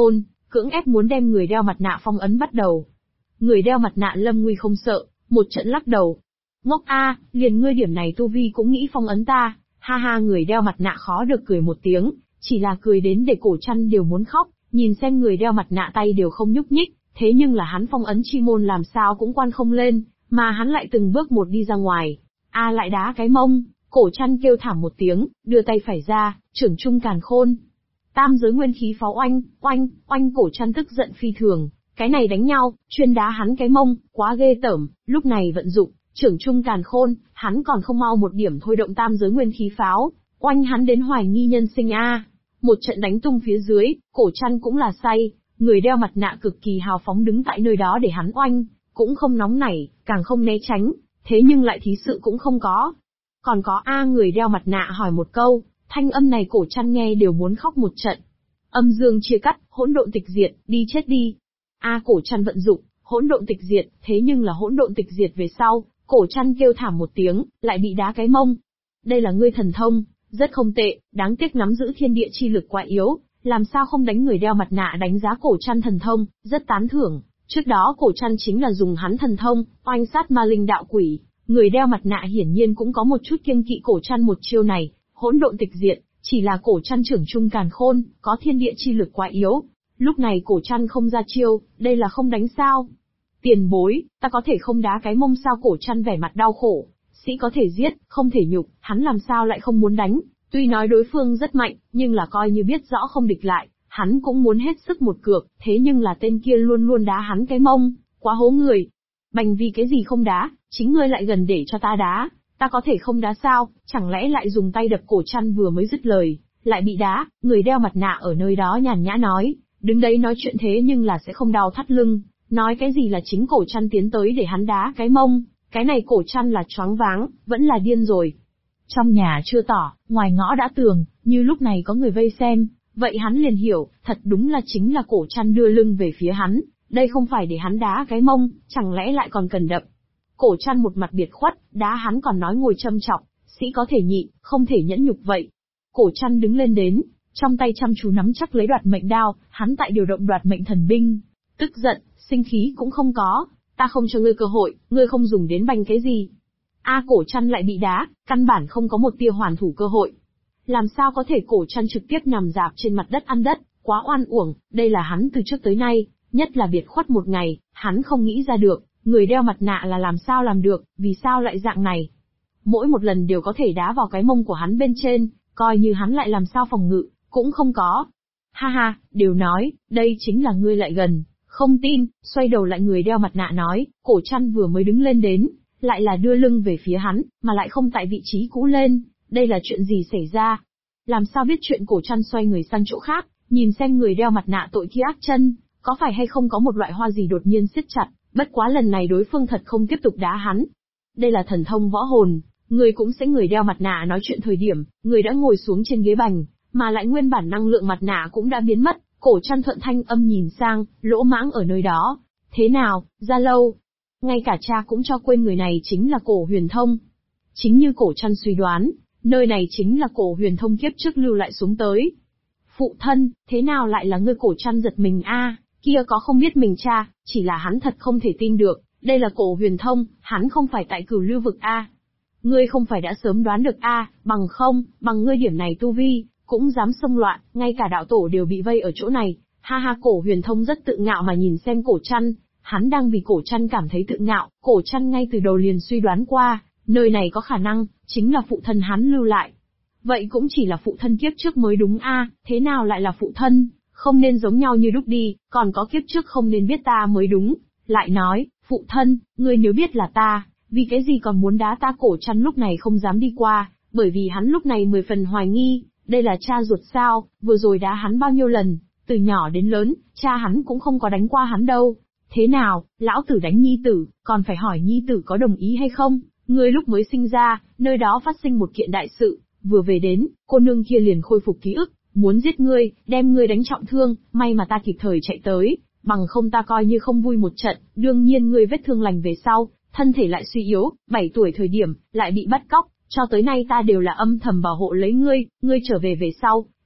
cưỡng ép muốn đem người đeo mặt nạ phong ấn bắt đầu. Người đeo mặt nạ lâm nguy không sợ, một trận lắc đầu. Ngốc a, liền ngươi điểm này tu vi cũng nghĩ phong ấn ta, ha ha. Người đeo mặt nạ khó được cười một tiếng, chỉ là cười đến để Cổ Trăn đều muốn khóc, nhìn xem người đeo mặt nạ tay đều không nhúc nhích, thế nhưng là hắn phong ấn chi môn làm sao cũng quan không lên, mà hắn lại từng bước một đi ra ngoài. A lại đá cái mông, Cổ Trăn kêu thảm một tiếng, đưa tay phải ra, trưởng trung càn khôn. Tam giới nguyên khí pháo oanh, oanh, oanh. Cổ Trăn tức giận phi thường, cái này đánh nhau, chuyên đá hắn cái mông, quá ghê tởm, lúc này vận dụng trưởng trung càn khôn, hắn còn không mau một điểm thôi động tam giới nguyên khí pháo, oanh hắn đến hoài nghi nhân sinh a. Một trận đánh tung phía dưới, Cổ Trăn cũng là say, người đeo mặt nạ cực kỳ hào phóng đứng tại nơi đó để hắn oanh, cũng không nóng nảy, càng không né tránh, thế nhưng lại thí sự cũng không có. Còn có a. Người đeo mặt nạ hỏi một câu, thanh âm này Cổ Trăn nghe đều muốn khóc một trận. Âm dương chia cắt, hỗn độn tịch diệt, đi chết đi. A. Cổ Trăn vận dụng hỗn độn tịch diệt, thế nhưng là hỗn độn tịch diệt về sau, Cổ Trăn kêu thảm một tiếng, lại bị đá cái mông. Đây là ngươi thần thông, rất không tệ, đáng tiếc nắm giữ thiên địa chi lực quá yếu, làm sao không đánh. Người đeo mặt nạ đánh giá Cổ Trăn thần thông, rất tán thưởng. Trước đó Cổ Trăn chính là dùng hắn thần thông, oanh sát ma linh đạo quỷ. Người đeo mặt nạ hiển nhiên cũng có một chút kiêng kỵ Cổ Trăn một chiêu này, hỗn độn tịch diệt, chỉ là Cổ Trăn trưởng trung càn khôn, có thiên địa chi lực quá yếu. Lúc này Cổ Trăn không ra chiêu, đây là không đánh sao? Tiền bối, ta có thể không đá cái mông sao? Cổ Trăn vẻ mặt đau khổ, sĩ có thể giết, không thể nhục, hắn làm sao lại không muốn đánh? Tuy nói đối phương rất mạnh, nhưng là coi như biết rõ không địch lại, hắn cũng muốn hết sức một cược, thế nhưng là tên kia luôn luôn đá hắn cái mông, quá hố người. Bành vì cái gì không đá, chính ngươi lại gần để cho ta đá, ta có thể không đá sao? Chẳng lẽ lại dùng tay đập? Cổ Trăn vừa mới dứt lời, lại bị đá. Người đeo mặt nạ ở nơi đó nhàn nhã nói, đứng đấy nói chuyện thế nhưng là sẽ không đau thắt lưng, nói cái gì là chính Cổ Trăn tiến tới để hắn đá cái mông, cái này Cổ Trăn là choáng váng, vẫn là điên rồi. Trong nhà chưa tỏ, ngoài ngõ đã tường, như lúc này có người vây xem, vậy hắn liền hiểu, thật đúng là chính là Cổ Trăn đưa lưng về phía hắn, đây không phải để hắn đá cái mông, chẳng lẽ lại còn cần đập. Cổ Trăn một mặt biệt khuất, đá hắn còn nói ngồi châm chọc, sĩ có thể nhịn, không thể nhẫn nhục vậy. Cổ Trăn đứng lên đến, trong tay chăm chú nắm chắc lấy đoạt mệnh đao, hắn tại điều động đoạt mệnh thần binh. Tức giận, sinh khí cũng không có, ta không cho ngươi cơ hội, ngươi không dùng đến bành cái gì. A. Cổ Trăn lại bị đá, căn bản không có một tia hoàn thủ cơ hội. Làm sao có thể? Cổ Trăn trực tiếp nằm rạp trên mặt đất ăn đất, quá oan uổng, đây là hắn từ trước tới nay, nhất là biệt khuất một ngày, hắn không nghĩ ra được, người đeo mặt nạ là làm sao làm được, vì sao lại dạng này. Mỗi một lần đều có thể đá vào cái mông của hắn bên trên, coi như hắn lại làm sao phòng ngự, cũng không có. Ha ha, đều nói, đây chính là ngươi lại gần, không tin, xoay đầu lại người đeo mặt nạ nói, Cổ Trăn vừa mới đứng lên đến, lại là đưa lưng về phía hắn, mà lại không tại vị trí cũ lên, đây là chuyện gì xảy ra? Làm sao biết chuyện? Cổ Trăn xoay người sang chỗ khác, nhìn xem người đeo mặt nạ tội kia ác chân, có phải hay không có một loại hoa gì đột nhiên siết chặt, bất quá lần này đối phương thật không tiếp tục đá hắn. Đây là thần thông võ hồn, người cũng sẽ. Người đeo mặt nạ nói chuyện thời điểm, người đã ngồi xuống trên ghế bành, mà lại nguyên bản năng lượng mặt nạ cũng đã biến mất. Cổ Trăn thuận thanh âm nhìn sang, lỗ mãng ở nơi đó. Thế nào, ra lâu? Ngay cả cha cũng cho quên người này chính là Cổ Huyền Thông. Chính như Cổ Trăn suy đoán, nơi này chính là Cổ Huyền Thông kiếp trước lưu lại xuống tới. Phụ thân, thế nào lại là ngươi? Cổ Trăn giật mình a, kia có không biết mình cha, chỉ là hắn thật không thể tin được, đây là Cổ Huyền Thông, hắn không phải tại Cửu Lưu vực a. Ngươi không phải đã sớm đoán được a, bằng không, bằng ngươi điểm này tu vi, cũng dám xông loạn, ngay cả đạo tổ đều bị vây ở chỗ này. Ha ha. Cổ Huyền Thông rất tự ngạo mà nhìn xem Cổ Trăn, hắn đang vì Cổ Trăn cảm thấy tự ngạo. Cổ Trăn ngay từ đầu liền suy đoán qua, nơi này có khả năng chính là phụ thân hắn lưu lại. Vậy cũng chỉ là phụ thân kiếp trước mới đúng a, thế nào lại là phụ thân, không nên giống nhau như đúc đi, còn có kiếp trước không nên biết ta mới đúng. Lại nói, phụ thân, ngươi nếu biết là ta, vì cái gì còn muốn đá ta? Cổ Trăn lúc này không dám đi qua, bởi vì hắn lúc này 10 phần hoài nghi, đây là cha ruột sao? Vừa rồi đá hắn bao nhiêu lần, từ nhỏ đến lớn, cha hắn cũng không có đánh qua hắn đâu. Thế nào, lão tử đánh nhi tử, còn phải hỏi nhi tử có đồng ý hay không? Ngươi lúc mới sinh ra, nơi đó phát sinh một kiện đại sự, vừa về đến, cô nương kia liền khôi phục ký ức, muốn giết ngươi, đem ngươi đánh trọng thương, may mà ta kịp thời chạy tới, bằng không ta coi như không vui một trận. Đương nhiên ngươi vết thương lành về sau, thân thể lại suy yếu, 7 tuổi thời điểm, lại bị bắt cóc, cho tới nay ta đều là âm thầm bảo hộ lấy ngươi, ngươi trở về về sau,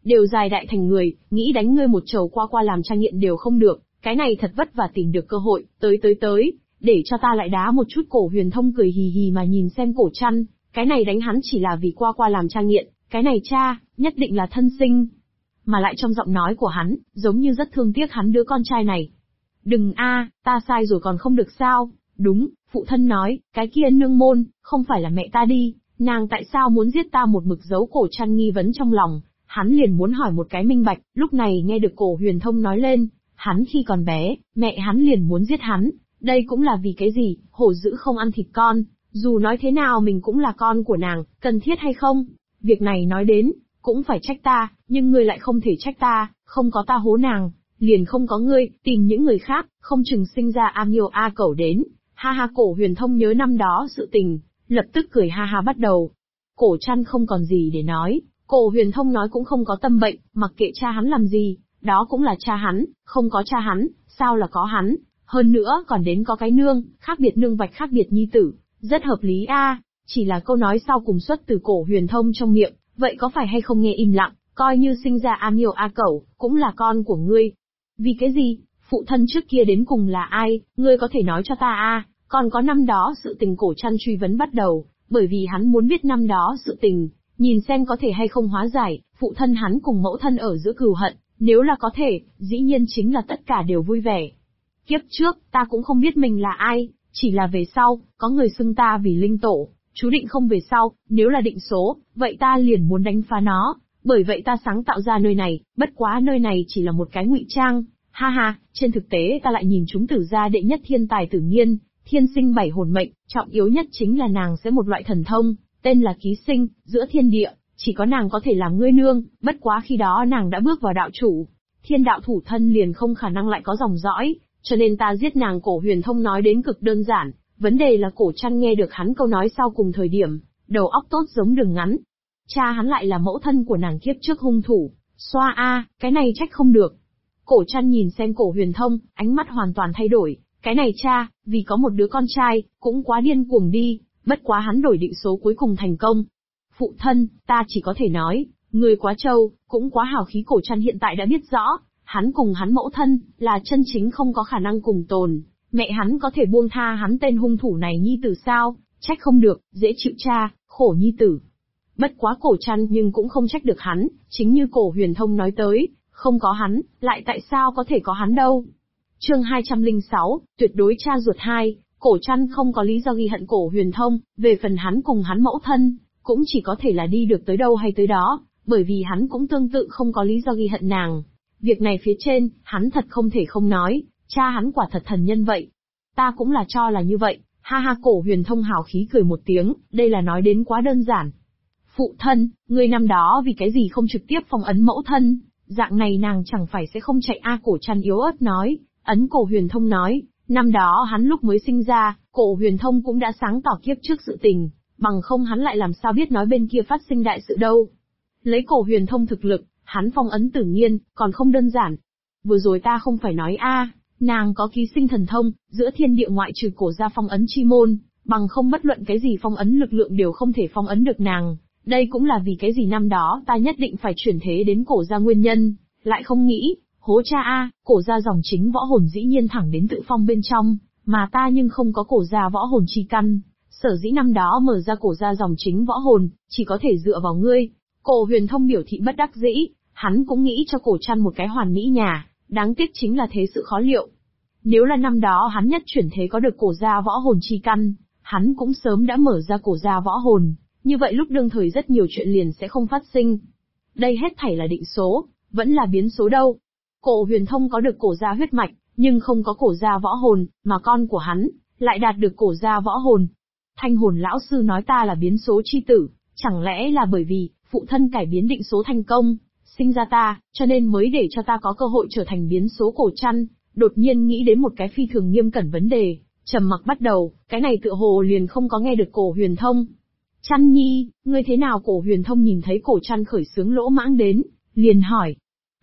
đều dài đại thành người, nghĩ đánh ngươi một trầu qua qua làm cha nghiện đều không được, cái này thật vất vả tìm được cơ hội, tới, để cho ta lại đá một chút. Cổ Huyền Thông cười hì hì mà nhìn xem Cổ Trăn, cái này đánh hắn chỉ là vì qua qua làm cha nghiện, cái này cha, nhất định là thân sinh. Mà lại trong giọng nói của hắn, giống như rất thương tiếc hắn đứa con trai này. Đừng a, ta sai rồi còn không được sao? Đúng, phụ thân nói, cái kia nương môn, không phải là mẹ ta đi, nàng tại sao muốn giết ta? Một mực giấu Cổ Trăn nghi vấn trong lòng, hắn liền muốn hỏi một cái minh bạch. Lúc này nghe được Cổ Huyền Thông nói lên, hắn khi còn bé, mẹ hắn liền muốn giết hắn, đây cũng là vì cái gì? Hổ dữ không ăn thịt con, dù nói thế nào mình cũng là con của nàng, cần thiết hay không? Việc này nói đến, cũng phải trách ta, nhưng ngươi lại không thể trách ta, không có ta hố nàng, liền không có ngươi, tìm những người khác, không chừng sinh ra am yêu a cẩu đến. Ha ha. Cổ Huyền Thông nhớ năm đó sự tình, lập tức cười ha ha bắt đầu. Cổ Trăn không còn gì để nói, Cổ Huyền Thông nói cũng không có tâm bệnh, mặc kệ cha hắn làm gì, đó cũng là cha hắn, không có cha hắn, sao là có hắn, hơn nữa còn đến có cái nương, khác biệt nương vạch khác biệt nhi tử, rất hợp lý a. Chỉ là câu nói sau cùng xuất từ Cổ Huyền Thông trong miệng, vậy có phải hay không nghe im lặng, coi như sinh ra am yêu a cẩu, cũng là con của ngươi. Vì cái gì? Phụ thân trước kia đến cùng là ai, ngươi có thể nói cho ta a? Còn có năm đó sự tình. Cổ Trăn truy vấn bắt đầu, bởi vì hắn muốn biết năm đó sự tình, nhìn xem có thể hay không hóa giải, phụ thân hắn cùng mẫu thân ở giữa cừu hận, nếu là có thể, dĩ nhiên chính là tất cả đều vui vẻ. Kiếp trước, ta cũng không biết mình là ai, chỉ là về sau, có người xưng ta vì linh tổ, chú định không về sau, nếu là định số, vậy ta liền muốn đánh phá nó, bởi vậy ta sáng tạo ra nơi này, bất quá nơi này chỉ là một cái ngụy trang, ha ha, trên thực tế ta lại nhìn chúng Tử gia đệ nhất thiên tài Tử Nghiên, thiên sinh 7 hồn mệnh, trọng yếu nhất chính là nàng sẽ một loại thần thông, tên là ký sinh, giữa thiên địa, chỉ có nàng có thể làm ngươi nương, bất quá khi đó nàng đã bước vào đạo chủ, thiên đạo thủ thân liền không khả năng lại có dòng dõi, cho nên ta giết nàng. Cổ Huyền Thông nói đến cực đơn giản, vấn đề là Cổ Trăn nghe được hắn câu nói sau cùng thời điểm, đầu óc tốt giống đường ngắn. Cha hắn lại là mẫu thân của nàng kiếp trước hung thủ, xoa a, cái này trách không được. Cổ Trăn nhìn xem Cổ Huyền Thông, ánh mắt hoàn toàn thay đổi, cái này cha, vì có một đứa con trai, cũng quá điên cuồng đi, bất quá hắn đổi định số cuối cùng thành công. Phụ thân, ta chỉ có thể nói, người quá trâu, cũng quá hào khí. Cổ Trăn hiện tại đã biết rõ, hắn cùng hắn mẫu thân, là chân chính không có khả năng cùng tồn, mẹ hắn có thể buông tha hắn tên hung thủ này nhi tử sao, trách không được, dễ chịu cha, khổ nhi tử. Bất quá Cổ Trăn nhưng cũng không trách được hắn, chính như Cổ Huyền Thông nói tới, không có hắn, lại tại sao có thể có hắn đâu. Chương 206, tuyệt đối cha ruột 2, Cổ Trăn không có lý do ghi hận Cổ Huyền Thông, về phần hắn cùng hắn mẫu thân, cũng chỉ có thể là đi được tới đâu hay tới đó, bởi vì hắn cũng tương tự không có lý do ghi hận nàng. Việc này phía trên, hắn thật không thể không nói, cha hắn quả thật thần nhân vậy. Ta cũng là cho là như vậy, ha ha. Cổ Huyền Thông hào khí cười một tiếng, đây là nói đến quá đơn giản. Phụ thân, ngươi năm đó vì cái gì không trực tiếp phong ấn mẫu thân, dạng này nàng chẳng phải sẽ không chạy a? Cổ Trăn yếu ớt nói. Ấn. Cổ Huyền Thông nói, năm đó hắn lúc mới sinh ra, Cổ Huyền Thông cũng đã sáng tỏ kiếp trước sự tình, bằng không hắn lại làm sao biết nói bên kia phát sinh đại sự đâu. Lấy Cổ Huyền Thông thực lực, hắn phong ấn Tử Nghiên, còn không đơn giản. Vừa rồi ta không phải nói a, nàng có ký sinh thần thông, giữa thiên địa ngoại trừ Cổ gia phong ấn chi môn, bằng không bất luận cái gì phong ấn lực lượng đều không thể phong ấn được nàng. Đây cũng là vì cái gì năm đó ta nhất định phải chuyển thế đến Cổ gia nguyên nhân, lại không nghĩ, hố cha a, Cổ gia dòng chính võ hồn dĩ nhiên thẳng đến tự phong bên trong, mà ta nhưng không có Cổ gia võ hồn chi căn, sở dĩ năm đó mở ra Cổ gia dòng chính võ hồn, chỉ có thể dựa vào ngươi. Cổ Huyền Thông biểu thị bất đắc dĩ, hắn cũng nghĩ cho Cổ Trăn một cái hoàn mỹ nhà, đáng tiếc chính là thế sự khó liệu. Nếu là năm đó hắn nhất chuyển thế có được Cổ gia võ hồn chi căn, hắn cũng sớm đã mở ra Cổ gia võ hồn, như vậy lúc đương thời rất nhiều chuyện liền sẽ không phát sinh. Đây hết thảy là định số, vẫn là biến số đâu. Cổ Huyền Thông có được Cổ gia huyết mạch, nhưng không có Cổ gia võ hồn, mà con của hắn lại đạt được Cổ gia võ hồn. Thanh hồn lão sư nói ta là biến số chi tử, chẳng lẽ là bởi vì phụ thân cải biến định số thành công, sinh ra ta, cho nên mới để cho ta có cơ hội trở thành biến số? Cổ Trăn đột nhiên nghĩ đến một cái phi thường nghiêm cẩn vấn đề, trầm mặc bắt đầu, cái này tựa hồ liền không có nghe được Cổ Huyền Thông. Trăn nhi, ngươi thế nào? Cổ Huyền Thông nhìn thấy Cổ Trăn khởi sướng lỗ mãng đến, liền hỏi.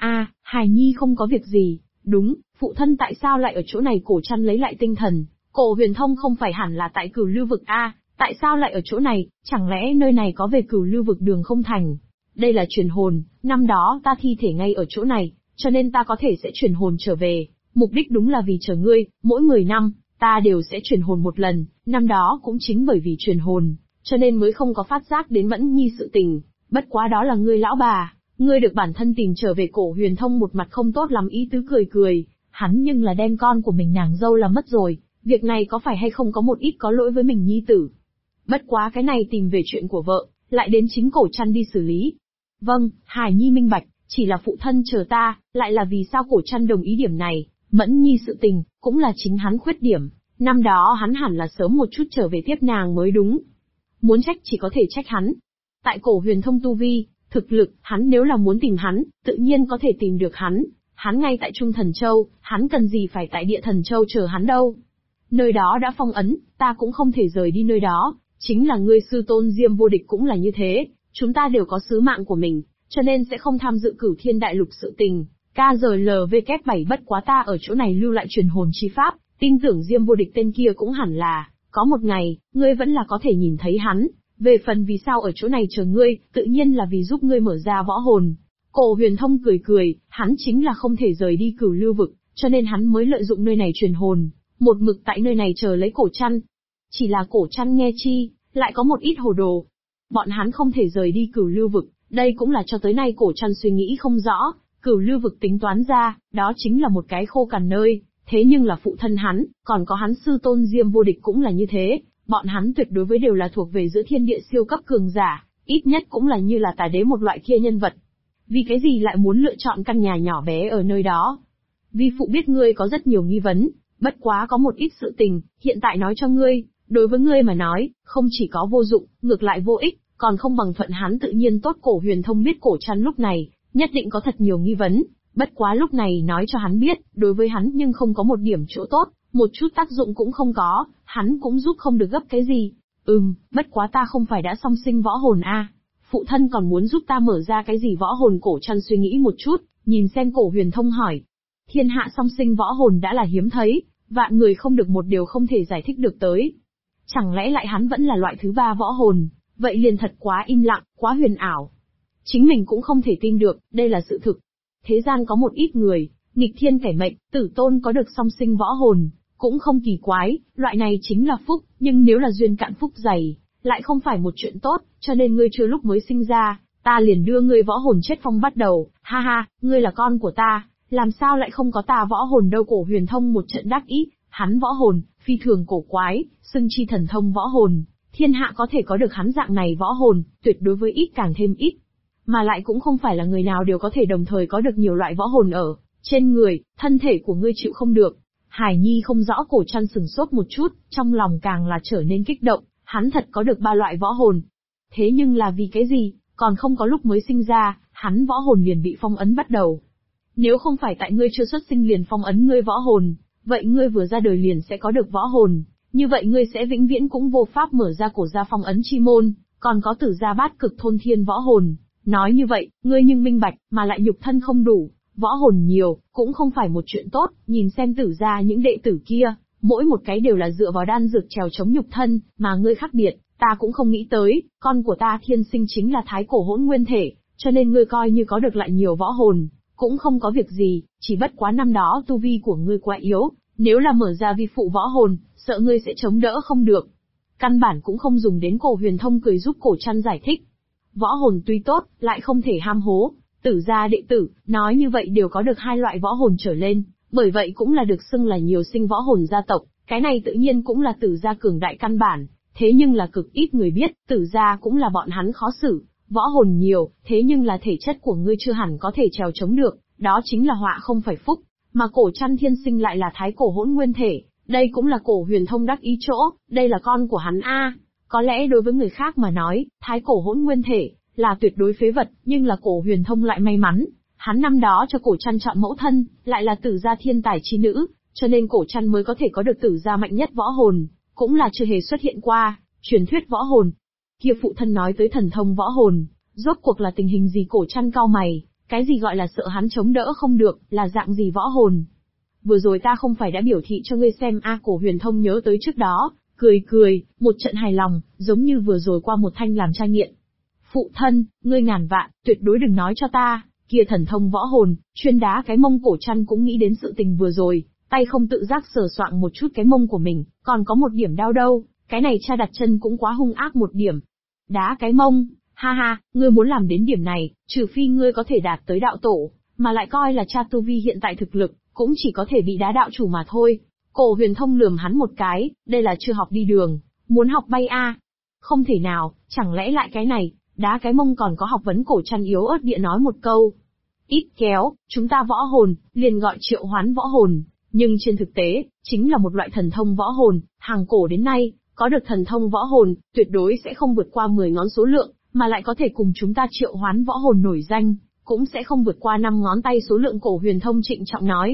Hài nhi không có việc gì, đúng, phụ thân tại sao lại ở chỗ này? Cổ Trăn lấy lại tinh thần, Cổ Huyền Thông không phải hẳn là tại Cửu Lưu vực a, tại sao lại ở chỗ này, chẳng lẽ nơi này có về Cửu Lưu vực đường không thành? Đây là truyền hồn, năm đó ta thi thể ngay ở chỗ này, cho nên ta có thể sẽ truyền hồn trở về, mục đích đúng là vì chờ ngươi, mỗi 10 năm, ta đều sẽ truyền hồn một lần, năm đó cũng chính bởi vì truyền hồn, cho nên mới không có phát giác đến Mẫn Nhi sự tình, bất quá đó là ngươi lão bà, ngươi được bản thân tìm trở về. Cổ Huyền Thông một mặt không tốt lắm ý tứ cười cười, hắn nhưng là đem con của mình nàng dâu là mất rồi, việc này có phải hay không có một ít có lỗi với mình nhi tử. Bất quá cái này tìm về chuyện của vợ, lại đến chính Cổ Trăn đi xử lý. Vâng, Hải Nhi minh bạch, chỉ là phụ thân chờ ta, lại là vì sao Cổ Trăn đồng ý điểm này, Mẫn Nhi sự tình, cũng là chính hắn khuyết điểm, năm đó hắn hẳn là sớm một chút trở về tiếp nàng mới đúng. Muốn trách chỉ có thể trách hắn. Tại Cổ Huyền Thông tu vi, thực lực, hắn nếu là muốn tìm hắn, tự nhiên có thể tìm được hắn. Hắn ngay tại Trung Thần Châu, hắn cần gì phải tại Địa Thần Châu chờ hắn đâu. Nơi đó đã phong ấn, ta cũng không thể rời đi nơi đó, chính là ngươi sư tôn Diêm Vô Địch cũng là như thế, chúng ta đều có sứ mạng của mình, cho nên sẽ không tham dự Cửu Thiên Đại Lục sự tình. KGLV7 bất quá ta ở chỗ này lưu lại truyền hồn chi pháp, tin tưởng Diêm Vô Địch tên kia cũng hẳn là, có một ngày, ngươi vẫn là có thể nhìn thấy hắn. Về phần vì sao ở chỗ này chờ ngươi, tự nhiên là vì giúp ngươi mở ra võ hồn. Cổ Huyền Thông cười cười, hắn chính là không thể rời đi Cửu Lưu Vực, cho nên hắn mới lợi dụng nơi này truyền hồn, một mực tại nơi này chờ lấy Cổ Trăn. Chỉ là Cổ Trăn nghe chi, lại có một ít hồ đồ. Bọn hắn không thể rời đi Cửu Lưu Vực, đây cũng là cho tới nay Cổ Trăn suy nghĩ không rõ, Cửu Lưu Vực tính toán ra, đó chính là một cái khô cằn nơi, thế nhưng là phụ thân hắn, còn có hắn sư tôn Diêm Vô Địch cũng là như thế, bọn hắn tuyệt đối với đều là thuộc về giữa thiên địa siêu cấp cường giả, ít nhất cũng là như là Tà Đế một loại kia nhân vật. Vì cái gì lại muốn lựa chọn căn nhà nhỏ bé ở nơi đó? Vi phụ biết ngươi có rất nhiều nghi vấn, bất quá có một ít sự tình, hiện tại nói cho ngươi, đối với ngươi mà nói, không chỉ có vô dụng, ngược lại vô ích, còn không bằng thuận. Hắn tự nhiên tốt. Cổ Huyền Thông biết Cổ Trăn lúc này, nhất định có thật nhiều nghi vấn, bất quá lúc này nói cho hắn biết, đối với hắn nhưng không có một điểm chỗ tốt, một chút tác dụng cũng không có, hắn cũng giúp không được gấp cái gì. Bất quá ta không phải đã song sinh võ hồn a? Phụ thân còn muốn giúp ta mở ra cái gì võ hồn? Cổ Trăn suy nghĩ một chút, nhìn xem Cổ Huyền Thông hỏi. Thiên hạ song sinh võ hồn đã là hiếm thấy, vạn người không được một điều không thể giải thích được tới. Chẳng lẽ lại hắn vẫn là loại thứ ba võ hồn, vậy liền thật quá im lặng, quá huyền ảo. Chính mình cũng không thể tin được, đây là sự thực. Thế gian có một ít người, nghịch thiên cải mệnh, tử tôn có được song sinh võ hồn, cũng không kỳ quái, loại này chính là phúc, nhưng nếu là duyên cạn phúc dày, lại không phải một chuyện tốt, cho nên ngươi chưa lúc mới sinh ra, ta liền đưa ngươi võ hồn chết phong bắt đầu, ha ha, ngươi là con của ta, làm sao lại không có ta võ hồn đâu? Cổ Huyền Thông một trận đắc ý, hắn võ hồn, phi thường cổ quái, xưng chi thần thông võ hồn, thiên hạ có thể có được hắn dạng này võ hồn, tuyệt đối với ít càng thêm ít. Mà lại cũng không phải là người nào đều có thể đồng thời có được nhiều loại võ hồn ở trên người, thân thể của ngươi chịu không được. Hải Nhi không rõ. Cổ Trăn sừng sốt một chút, trong lòng càng là trở nên kích động, hắn thật có được 3 loại võ hồn. Thế nhưng là vì cái gì, còn không có lúc mới sinh ra, hắn võ hồn liền bị phong ấn bắt đầu. Nếu không phải tại ngươi chưa xuất sinh liền phong ấn ngươi võ hồn, vậy ngươi vừa ra đời liền sẽ có được võ hồn, như vậy ngươi sẽ vĩnh viễn cũng vô pháp mở ra cổ gia phong ấn chi môn, còn có Tử gia bát cực thôn thiên võ hồn. Nói như vậy, ngươi nhưng minh bạch, mà lại nhục thân không đủ, võ hồn nhiều, cũng không phải một chuyện tốt. Nhìn xem Tử gia những đệ tử kia, mỗi một cái đều là dựa vào đan dược trèo chống nhục thân, mà ngươi khác biệt, ta cũng không nghĩ tới, con của ta thiên sinh chính là thái cổ hỗn nguyên thể, cho nên ngươi coi như có được lại nhiều võ hồn, cũng không có việc gì, chỉ bất quá năm đó tu vi của ngươi quá yếu, nếu là mở ra vi phụ võ hồn, sợ ngươi sẽ chống đỡ không được. Căn bản cũng không dùng đến. Cổ Huyền Thông cười giúp Cổ Trăn giải thích. Võ hồn tuy tốt, lại không thể ham hố. Tử gia đệ tử, nói như vậy đều có được 2 loại võ hồn trở lên, bởi vậy cũng là được xưng là nhiều sinh võ hồn gia tộc, cái này tự nhiên cũng là Tử gia cường đại căn bản, thế nhưng là cực ít người biết, Tử gia cũng là bọn hắn khó xử, võ hồn nhiều, thế nhưng là thể chất của ngươi chưa hẳn có thể trèo chống được, đó chính là họa không phải phúc, mà Cổ Trăn thiên sinh lại là thái cổ hỗn nguyên thể, đây cũng là Cổ Huyền Thông đắc ý chỗ, đây là con của hắn a. Có lẽ đối với người khác mà nói, thái cổ hỗn nguyên thể là tuyệt đối phế vật, nhưng là Cổ Huyền Thông lại may mắn, hắn năm đó cho Cổ Trăn chọn mẫu thân, lại là Tử gia thiên tài chi nữ, cho nên Cổ Trăn mới có thể có được Tử gia mạnh nhất võ hồn, cũng là chưa hề xuất hiện qua truyền thuyết võ hồn. Kia phụ thân nói tới thần thông võ hồn, rốt cuộc là tình hình gì? Cổ Trăn cau mày, cái gì gọi là sợ hắn chống đỡ không được, là dạng gì võ hồn? Vừa rồi ta không phải đã biểu thị cho ngươi xem a? Cổ Huyền Thông nhớ tới trước đó, cười cười, một trận hài lòng, giống như vừa rồi qua một thanh làm tra nghiện. Phụ thân, ngươi ngàn vạn, tuyệt đối đừng nói cho ta, kia thần thông võ hồn, chuyên đá cái mông Cổ Trăn cũng nghĩ đến sự tình vừa rồi, tay không tự giác sờ soạng một chút cái mông của mình, còn có một điểm đau đâu, cái này cha đặt chân cũng quá hung ác một điểm. Đá cái mông, ha ha, ngươi muốn làm đến điểm này, trừ phi ngươi có thể đạt tới đạo tổ, mà lại coi là cha tu vi hiện tại thực lực, cũng chỉ có thể bị đá đạo chủ mà thôi. Cổ Huyền Thông lườm hắn một cái, đây là chưa học đi đường, muốn học bay a? Không thể nào, chẳng lẽ lại cái này, đá cái mông còn có học vấn. Cổ Trăn yếu ớt địa nói một câu. Ít kéo, chúng ta võ hồn, liền gọi triệu hoán võ hồn, nhưng trên thực tế, chính là một loại thần thông võ hồn, hàng cổ đến nay, có được thần thông võ hồn, tuyệt đối sẽ không vượt qua 10 ngón số lượng, mà lại có thể cùng chúng ta triệu hoán võ hồn nổi danh, cũng sẽ không vượt qua 5 ngón tay số lượng. Cổ Huyền Thông trịnh trọng nói.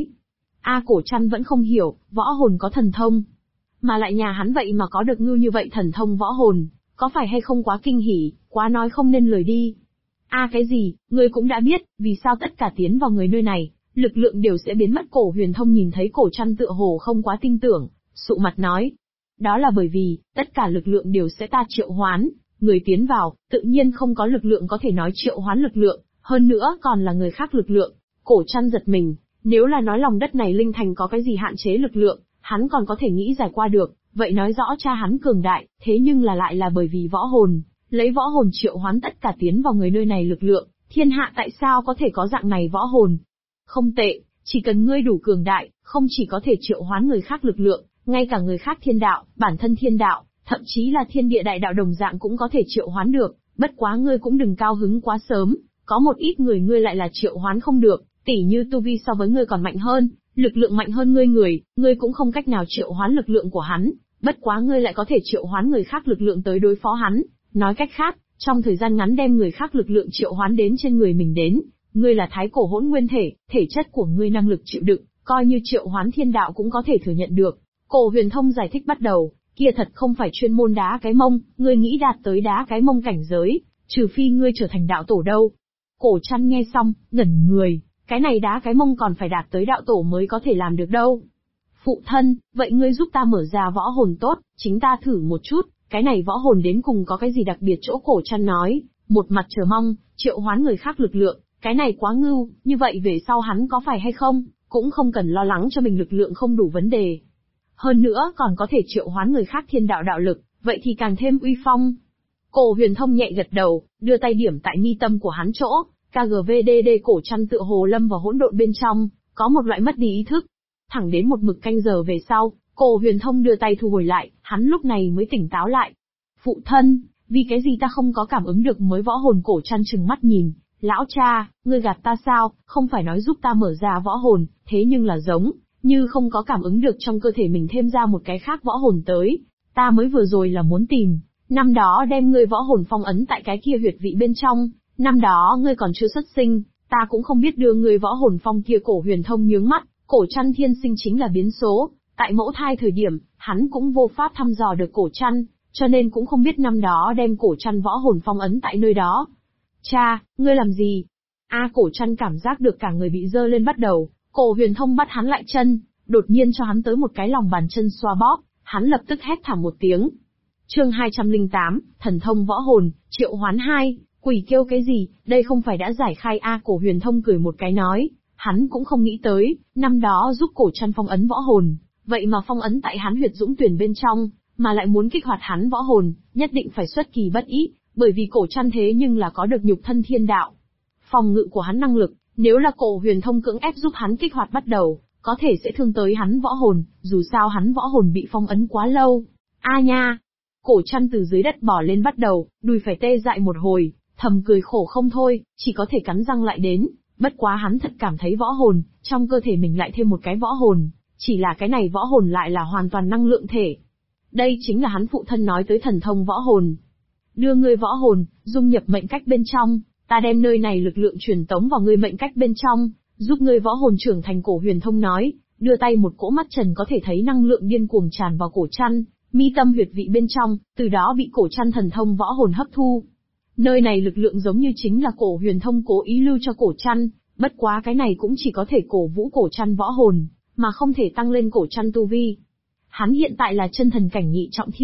Cổ Trăn vẫn không hiểu, võ hồn có thần thông, mà lại nhà hắn vậy mà có được ngưu như vậy thần thông võ hồn, có phải hay không quá kinh hỉ, quá nói không nên lời đi. Cái gì, ngươi cũng đã biết, vì sao tất cả tiến vào người nơi này, lực lượng đều sẽ biến mất. Cổ Huyền Thông nhìn thấy Cổ Trăn tựa hồ không quá tin tưởng, sụ mặt nói. Đó là bởi vì, tất cả lực lượng đều sẽ ta triệu hoán, người tiến vào, tự nhiên không có lực lượng có thể nói triệu hoán lực lượng, hơn nữa còn là người khác lực lượng. Cổ Trăn giật mình, nếu là nói lòng đất này linh thành có cái gì hạn chế lực lượng, hắn còn có thể nghĩ giải qua được, vậy nói rõ cha hắn cường đại, thế nhưng là lại là bởi vì võ hồn, lấy võ hồn triệu hoán tất cả tiến vào người nơi này lực lượng, thiên hạ tại sao có thể có dạng này võ hồn? Không tệ, chỉ cần ngươi đủ cường đại, không chỉ có thể triệu hoán người khác lực lượng, ngay cả người khác thiên đạo, bản thân thiên đạo, thậm chí là thiên địa đại đạo đồng dạng cũng có thể triệu hoán được, bất quá ngươi cũng đừng cao hứng quá sớm, có một ít người ngươi lại là triệu hoán không được, tỉ như tu vi so với ngươi còn mạnh hơn, lực lượng mạnh hơn ngươi cũng không cách nào triệu hoán lực lượng của hắn, bất quá ngươi lại có thể triệu hoán người khác lực lượng tới đối phó hắn, nói cách khác, trong thời gian ngắn đem người khác lực lượng triệu hoán đến trên người mình đến, ngươi là thái cổ hỗn nguyên thể, thể chất của ngươi năng lực chịu đựng, coi như triệu hoán thiên đạo cũng có thể thừa nhận được. Cổ Huyền Thông giải thích bắt đầu, kia thật không phải chuyên môn đá cái mông, ngươi nghĩ đạt tới đá cái mông cảnh giới, trừ phi ngươi trở thành đạo tổ đâu. Cổ Trăn nghe xong, ngẩn người, cái này đá cái mông còn phải đạt tới đạo tổ mới có thể làm được đâu. Phụ thân, vậy ngươi giúp ta mở ra võ hồn tốt, chính ta thử một chút, cái này võ hồn đến cùng có cái gì đặc biệt chỗ. Cổ Trăn nói, một mặt chờ mong, triệu hoán người khác lực lượng, cái này quá ngưu, như vậy về sau hắn có phải hay không, cũng không cần lo lắng cho mình lực lượng không đủ vấn đề. Hơn nữa còn có thể triệu hoán người khác thiên đạo đạo lực, vậy thì càng thêm uy phong. Cổ Huyền Thông nhẹ gật đầu, đưa tay điểm tại mi tâm của hắn chỗ, KGVDD. Cổ Trăn tựa hồ lâm vào hỗn độn bên trong, có một loại mất đi ý thức. Thẳng đến một mực canh giờ về sau, Cổ Huyền Thông đưa tay thu hồi lại, hắn lúc này mới tỉnh táo lại. Phụ thân, vì cái gì ta không có cảm ứng được mới võ hồn? Cổ Trăn trừng mắt nhìn, lão cha, ngươi gạt ta sao, không phải nói giúp ta mở ra võ hồn, thế nhưng là giống như không có cảm ứng được trong cơ thể mình thêm ra một cái khác võ hồn tới. Ta mới vừa rồi là muốn tìm, năm đó đem ngươi võ hồn phong ấn tại cái kia huyệt vị bên trong, năm đó ngươi còn chưa xuất sinh, ta cũng không biết đưa ngươi võ hồn phong kia. Cổ Huyền Thông nhướng mắt, Cổ Trăn thiên sinh chính là biến số, tại mẫu thai thời điểm, hắn cũng vô pháp thăm dò được Cổ Trăn, cho nên cũng không biết năm đó đem Cổ Trăn võ hồn phong ấn tại nơi đó. Cha, ngươi làm gì? Cổ Trăn cảm giác được cả người bị dơ lên bắt đầu, Cổ Huyền Thông bắt hắn lại chân, đột nhiên cho hắn tới một cái lòng bàn chân xoa bóp, hắn lập tức hét thảm một tiếng. Chương 208, thần thông võ hồn, triệu hoán 2, quỷ kêu cái gì, đây không phải đã giải khai Cổ Huyền Thông cười một cái nói, hắn cũng không nghĩ tới, năm đó giúp Cổ Trăn phong ấn võ hồn, vậy mà phong ấn tại hắn huyệt dũng tuyển bên trong, mà lại muốn kích hoạt hắn võ hồn, nhất định phải xuất kỳ bất ý, bởi vì Cổ Trăn thế nhưng là có được nhục thân thiên đạo. Phòng ngự của hắn năng lực, nếu là Cổ Huyền Thông cưỡng ép giúp hắn kích hoạt bắt đầu, có thể sẽ thương tới hắn võ hồn, dù sao hắn võ hồn bị phong ấn quá lâu. Nha! Cổ Trăn từ dưới đất bò lên bắt đầu, đùi phải tê dại một hồi, thầm cười khổ không thôi, chỉ có thể cắn răng lại đến, bất quá hắn thật cảm thấy võ hồn, trong cơ thể mình lại thêm một cái võ hồn, chỉ là cái này võ hồn lại là hoàn toàn năng lượng thể. Đây chính là hắn phụ thân nói tới thần thông võ hồn. Đưa ngươi võ hồn, dung nhập mệnh cách bên trong, ta đem nơi này lực lượng truyền tống vào ngươi mệnh cách bên trong, giúp ngươi võ hồn trưởng thành. Cổ Huyền Thông nói, đưa tay một cỗ mắt trần có thể thấy năng lượng điên cuồng tràn vào Cổ Trăn, mi tâm huyệt vị bên trong, từ đó bị Cổ Trăn thần thông võ hồn hấp thu. Nơi này lực lượng giống như chính là Cổ Huyền Thông cố ý lưu cho Cổ Trăn, bất quá cái này cũng chỉ có thể cổ vũ Cổ Trăn võ hồn, mà không thể tăng lên Cổ Trăn tu vi. Hắn hiện tại là chân thần cảnh nhị trọng thiên,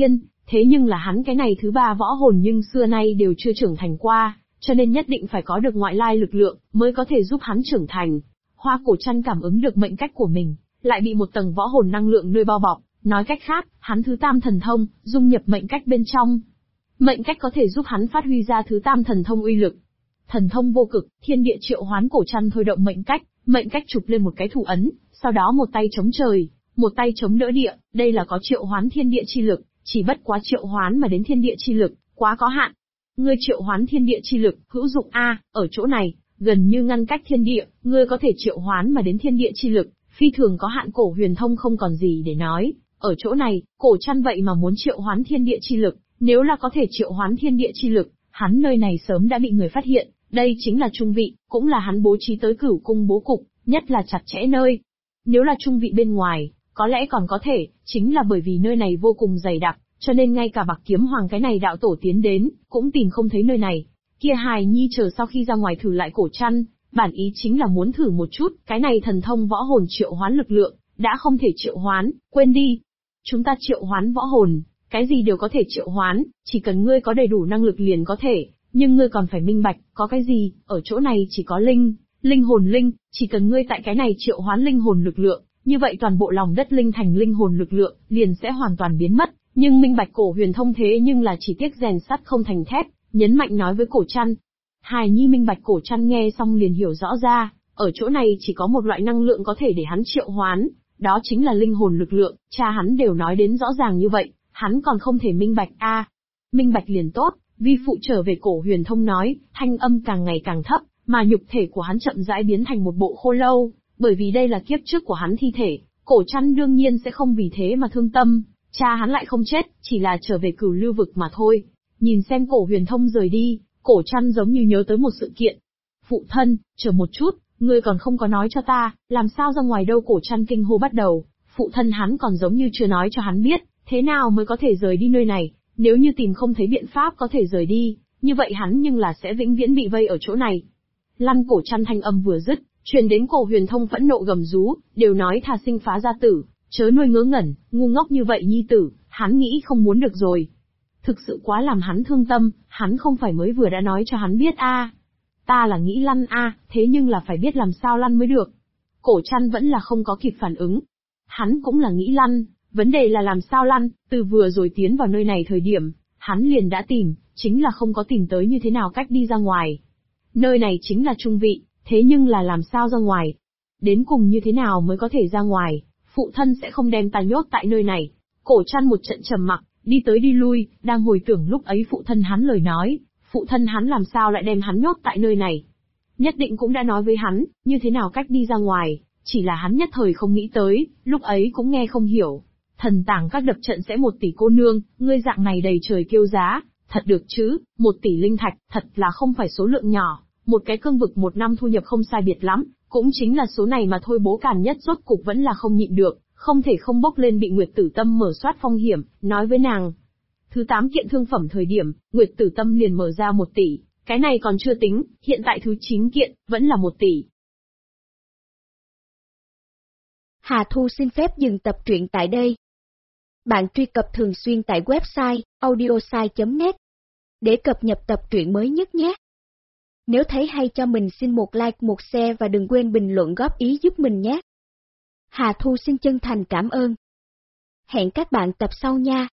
thế nhưng là hắn cái này thứ 3 võ hồn nhưng xưa nay đều chưa trưởng thành qua, cho nên nhất định phải có được ngoại lai lực lượng, mới có thể giúp hắn trưởng thành. Hoa Cổ Trăn cảm ứng được mệnh cách của mình, lại bị một tầng võ hồn năng lượng nơi bao bọc, nói cách khác, hắn thứ 3 thần thông, dung nhập mệnh cách bên trong. Mệnh cách có thể giúp hắn phát huy ra thứ 3 thần thông uy lực. Thần thông vô cực, thiên địa triệu hoán Cổ Trăn thôi động mệnh cách chụp lên một cái thủ ấn, sau đó một tay chống trời, một tay chống đỡ địa, đây là có triệu hoán thiên địa chi lực, chỉ bất quá triệu hoán mà đến thiên địa chi lực, quá có hạn. Ngươi triệu hoán thiên địa chi lực, hữu dụng a, ở chỗ này, gần như ngăn cách thiên địa, ngươi có thể triệu hoán mà đến thiên địa chi lực, phi thường có hạn. Cổ Huyền Thông không còn gì để nói, ở chỗ này, Cổ Trăn vậy mà muốn triệu hoán thiên địa chi lực, nếu là có thể triệu hoán thiên địa chi lực, hắn nơi này sớm đã bị người phát hiện, đây chính là trung vị, cũng là hắn bố trí tới Cửu Cung bố cục, nhất là chặt chẽ nơi. Nếu là trung vị bên ngoài, có lẽ còn có thể, chính là bởi vì nơi này vô cùng dày đặc, cho nên ngay cả Bạc Kiếm Hoàng cái này đạo tổ tiến đến, cũng tìm không thấy nơi này. Kia hài nhi chờ sau khi ra ngoài thử lại Cổ Trăn, bản ý chính là muốn thử một chút, cái này thần thông võ hồn triệu hoán lực lượng, đã không thể triệu hoán, quên đi. Chúng ta triệu hoán võ hồn, cái gì đều có thể triệu hoán, chỉ cần ngươi có đầy đủ năng lực liền có thể, nhưng ngươi còn phải minh bạch, có cái gì, ở chỗ này chỉ có linh hồn linh, chỉ cần ngươi tại cái này triệu hoán linh hồn lực lượng, như vậy toàn bộ lòng đất linh thành linh hồn lực lượng, liền sẽ hoàn toàn biến mất. Nhưng minh bạch Cổ Huyền Thông thế nhưng là chỉ tiếc rèn sắt không thành thép, nhấn mạnh nói với Cổ Trăn. Hài nhi minh bạch. Cổ Trăn nghe xong liền hiểu rõ ra, ở chỗ này chỉ có một loại năng lượng có thể để hắn triệu hoán, đó chính là linh hồn lực lượng, cha hắn đều nói đến rõ ràng như vậy, hắn còn không thể minh bạch a. Minh bạch liền tốt, vi phụ trở về. Cổ Huyền Thông nói, thanh âm càng ngày càng thấp, mà nhục thể của hắn chậm rãi biến thành một bộ khô lâu, bởi vì đây là kiếp trước của hắn thi thể, Cổ Trăn đương nhiên sẽ không vì thế mà thương tâm, cha hắn lại không chết, chỉ là trở về Cửu Lưu vực mà thôi. Nhìn xem Cổ Huyền Thông rời đi, Cổ Trăn giống như nhớ tới một sự kiện. Phụ thân, chờ một chút, ngươi còn không có nói cho ta, làm sao ra ngoài đâu? Cổ Trăn kinh hô bắt đầu, phụ thân hắn còn giống như chưa nói cho hắn biết, thế nào mới có thể rời đi nơi này, nếu như tìm không thấy biện pháp có thể rời đi, như vậy hắn nhưng là sẽ vĩnh viễn bị vây ở chỗ này. Lăn. Cổ Trăn thanh âm vừa dứt, truyền đến Cổ Huyền Thông phẫn nộ gầm rú, đều nói thà sinh phá gia tử, chớ nuôi ngớ ngẩn, ngu ngốc như vậy nhi tử, hắn nghĩ không muốn được rồi. Thực sự quá làm hắn thương tâm, hắn không phải mới vừa đã nói cho hắn biết a? Ta là nghĩ lăn a, thế nhưng là phải biết làm sao lăn mới được. Cổ Trăn vẫn là không có kịp phản ứng. Hắn cũng là nghĩ lăn, vấn đề là làm sao lăn, từ vừa rồi tiến vào nơi này thời điểm, hắn liền đã tìm, chính là không có tìm tới như thế nào cách đi ra ngoài. Nơi này chính là trung vị, thế nhưng là làm sao ra ngoài? Đến cùng như thế nào mới có thể ra ngoài? Phụ thân sẽ không đem ta nhốt tại nơi này. Cổ Trăn một trận trầm mặc, đi tới đi lui, đang hồi tưởng lúc ấy phụ thân hắn lời nói, phụ thân hắn làm sao lại đem hắn nhốt tại nơi này. Nhất định cũng đã nói với hắn, như thế nào cách đi ra ngoài, chỉ là hắn nhất thời không nghĩ tới, lúc ấy cũng nghe không hiểu. Thần tàng các đập trận sẽ 1 tỷ cô nương, ngươi dạng này đầy trời kêu giá, thật được chứ, 1 tỷ linh thạch, thật là không phải số lượng nhỏ, một cái cương vực 1 năm thu nhập không sai biệt lắm, cũng chính là số này mà thôi. Bố Càn Nhất rốt cục vẫn là không nhịn được, không thể không bốc lên bị Nguyệt Tử Tâm mở soát phong hiểm, nói với nàng. Thứ 8 kiện thương phẩm thời điểm, Nguyệt Tử Tâm liền mở ra 1 tỷ, cái này còn chưa tính, hiện tại thứ 9 kiện, vẫn là 1 tỷ. Hà Thu xin phép dừng tập truyện tại đây. Bạn truy cập thường xuyên tại website audiosai.net để cập nhật tập truyện mới nhất nhé. Nếu thấy hay cho mình xin một like, một share và đừng quên bình luận góp ý giúp mình nhé. Hà Thu xin chân thành cảm ơn. Hẹn các bạn tập sau nha.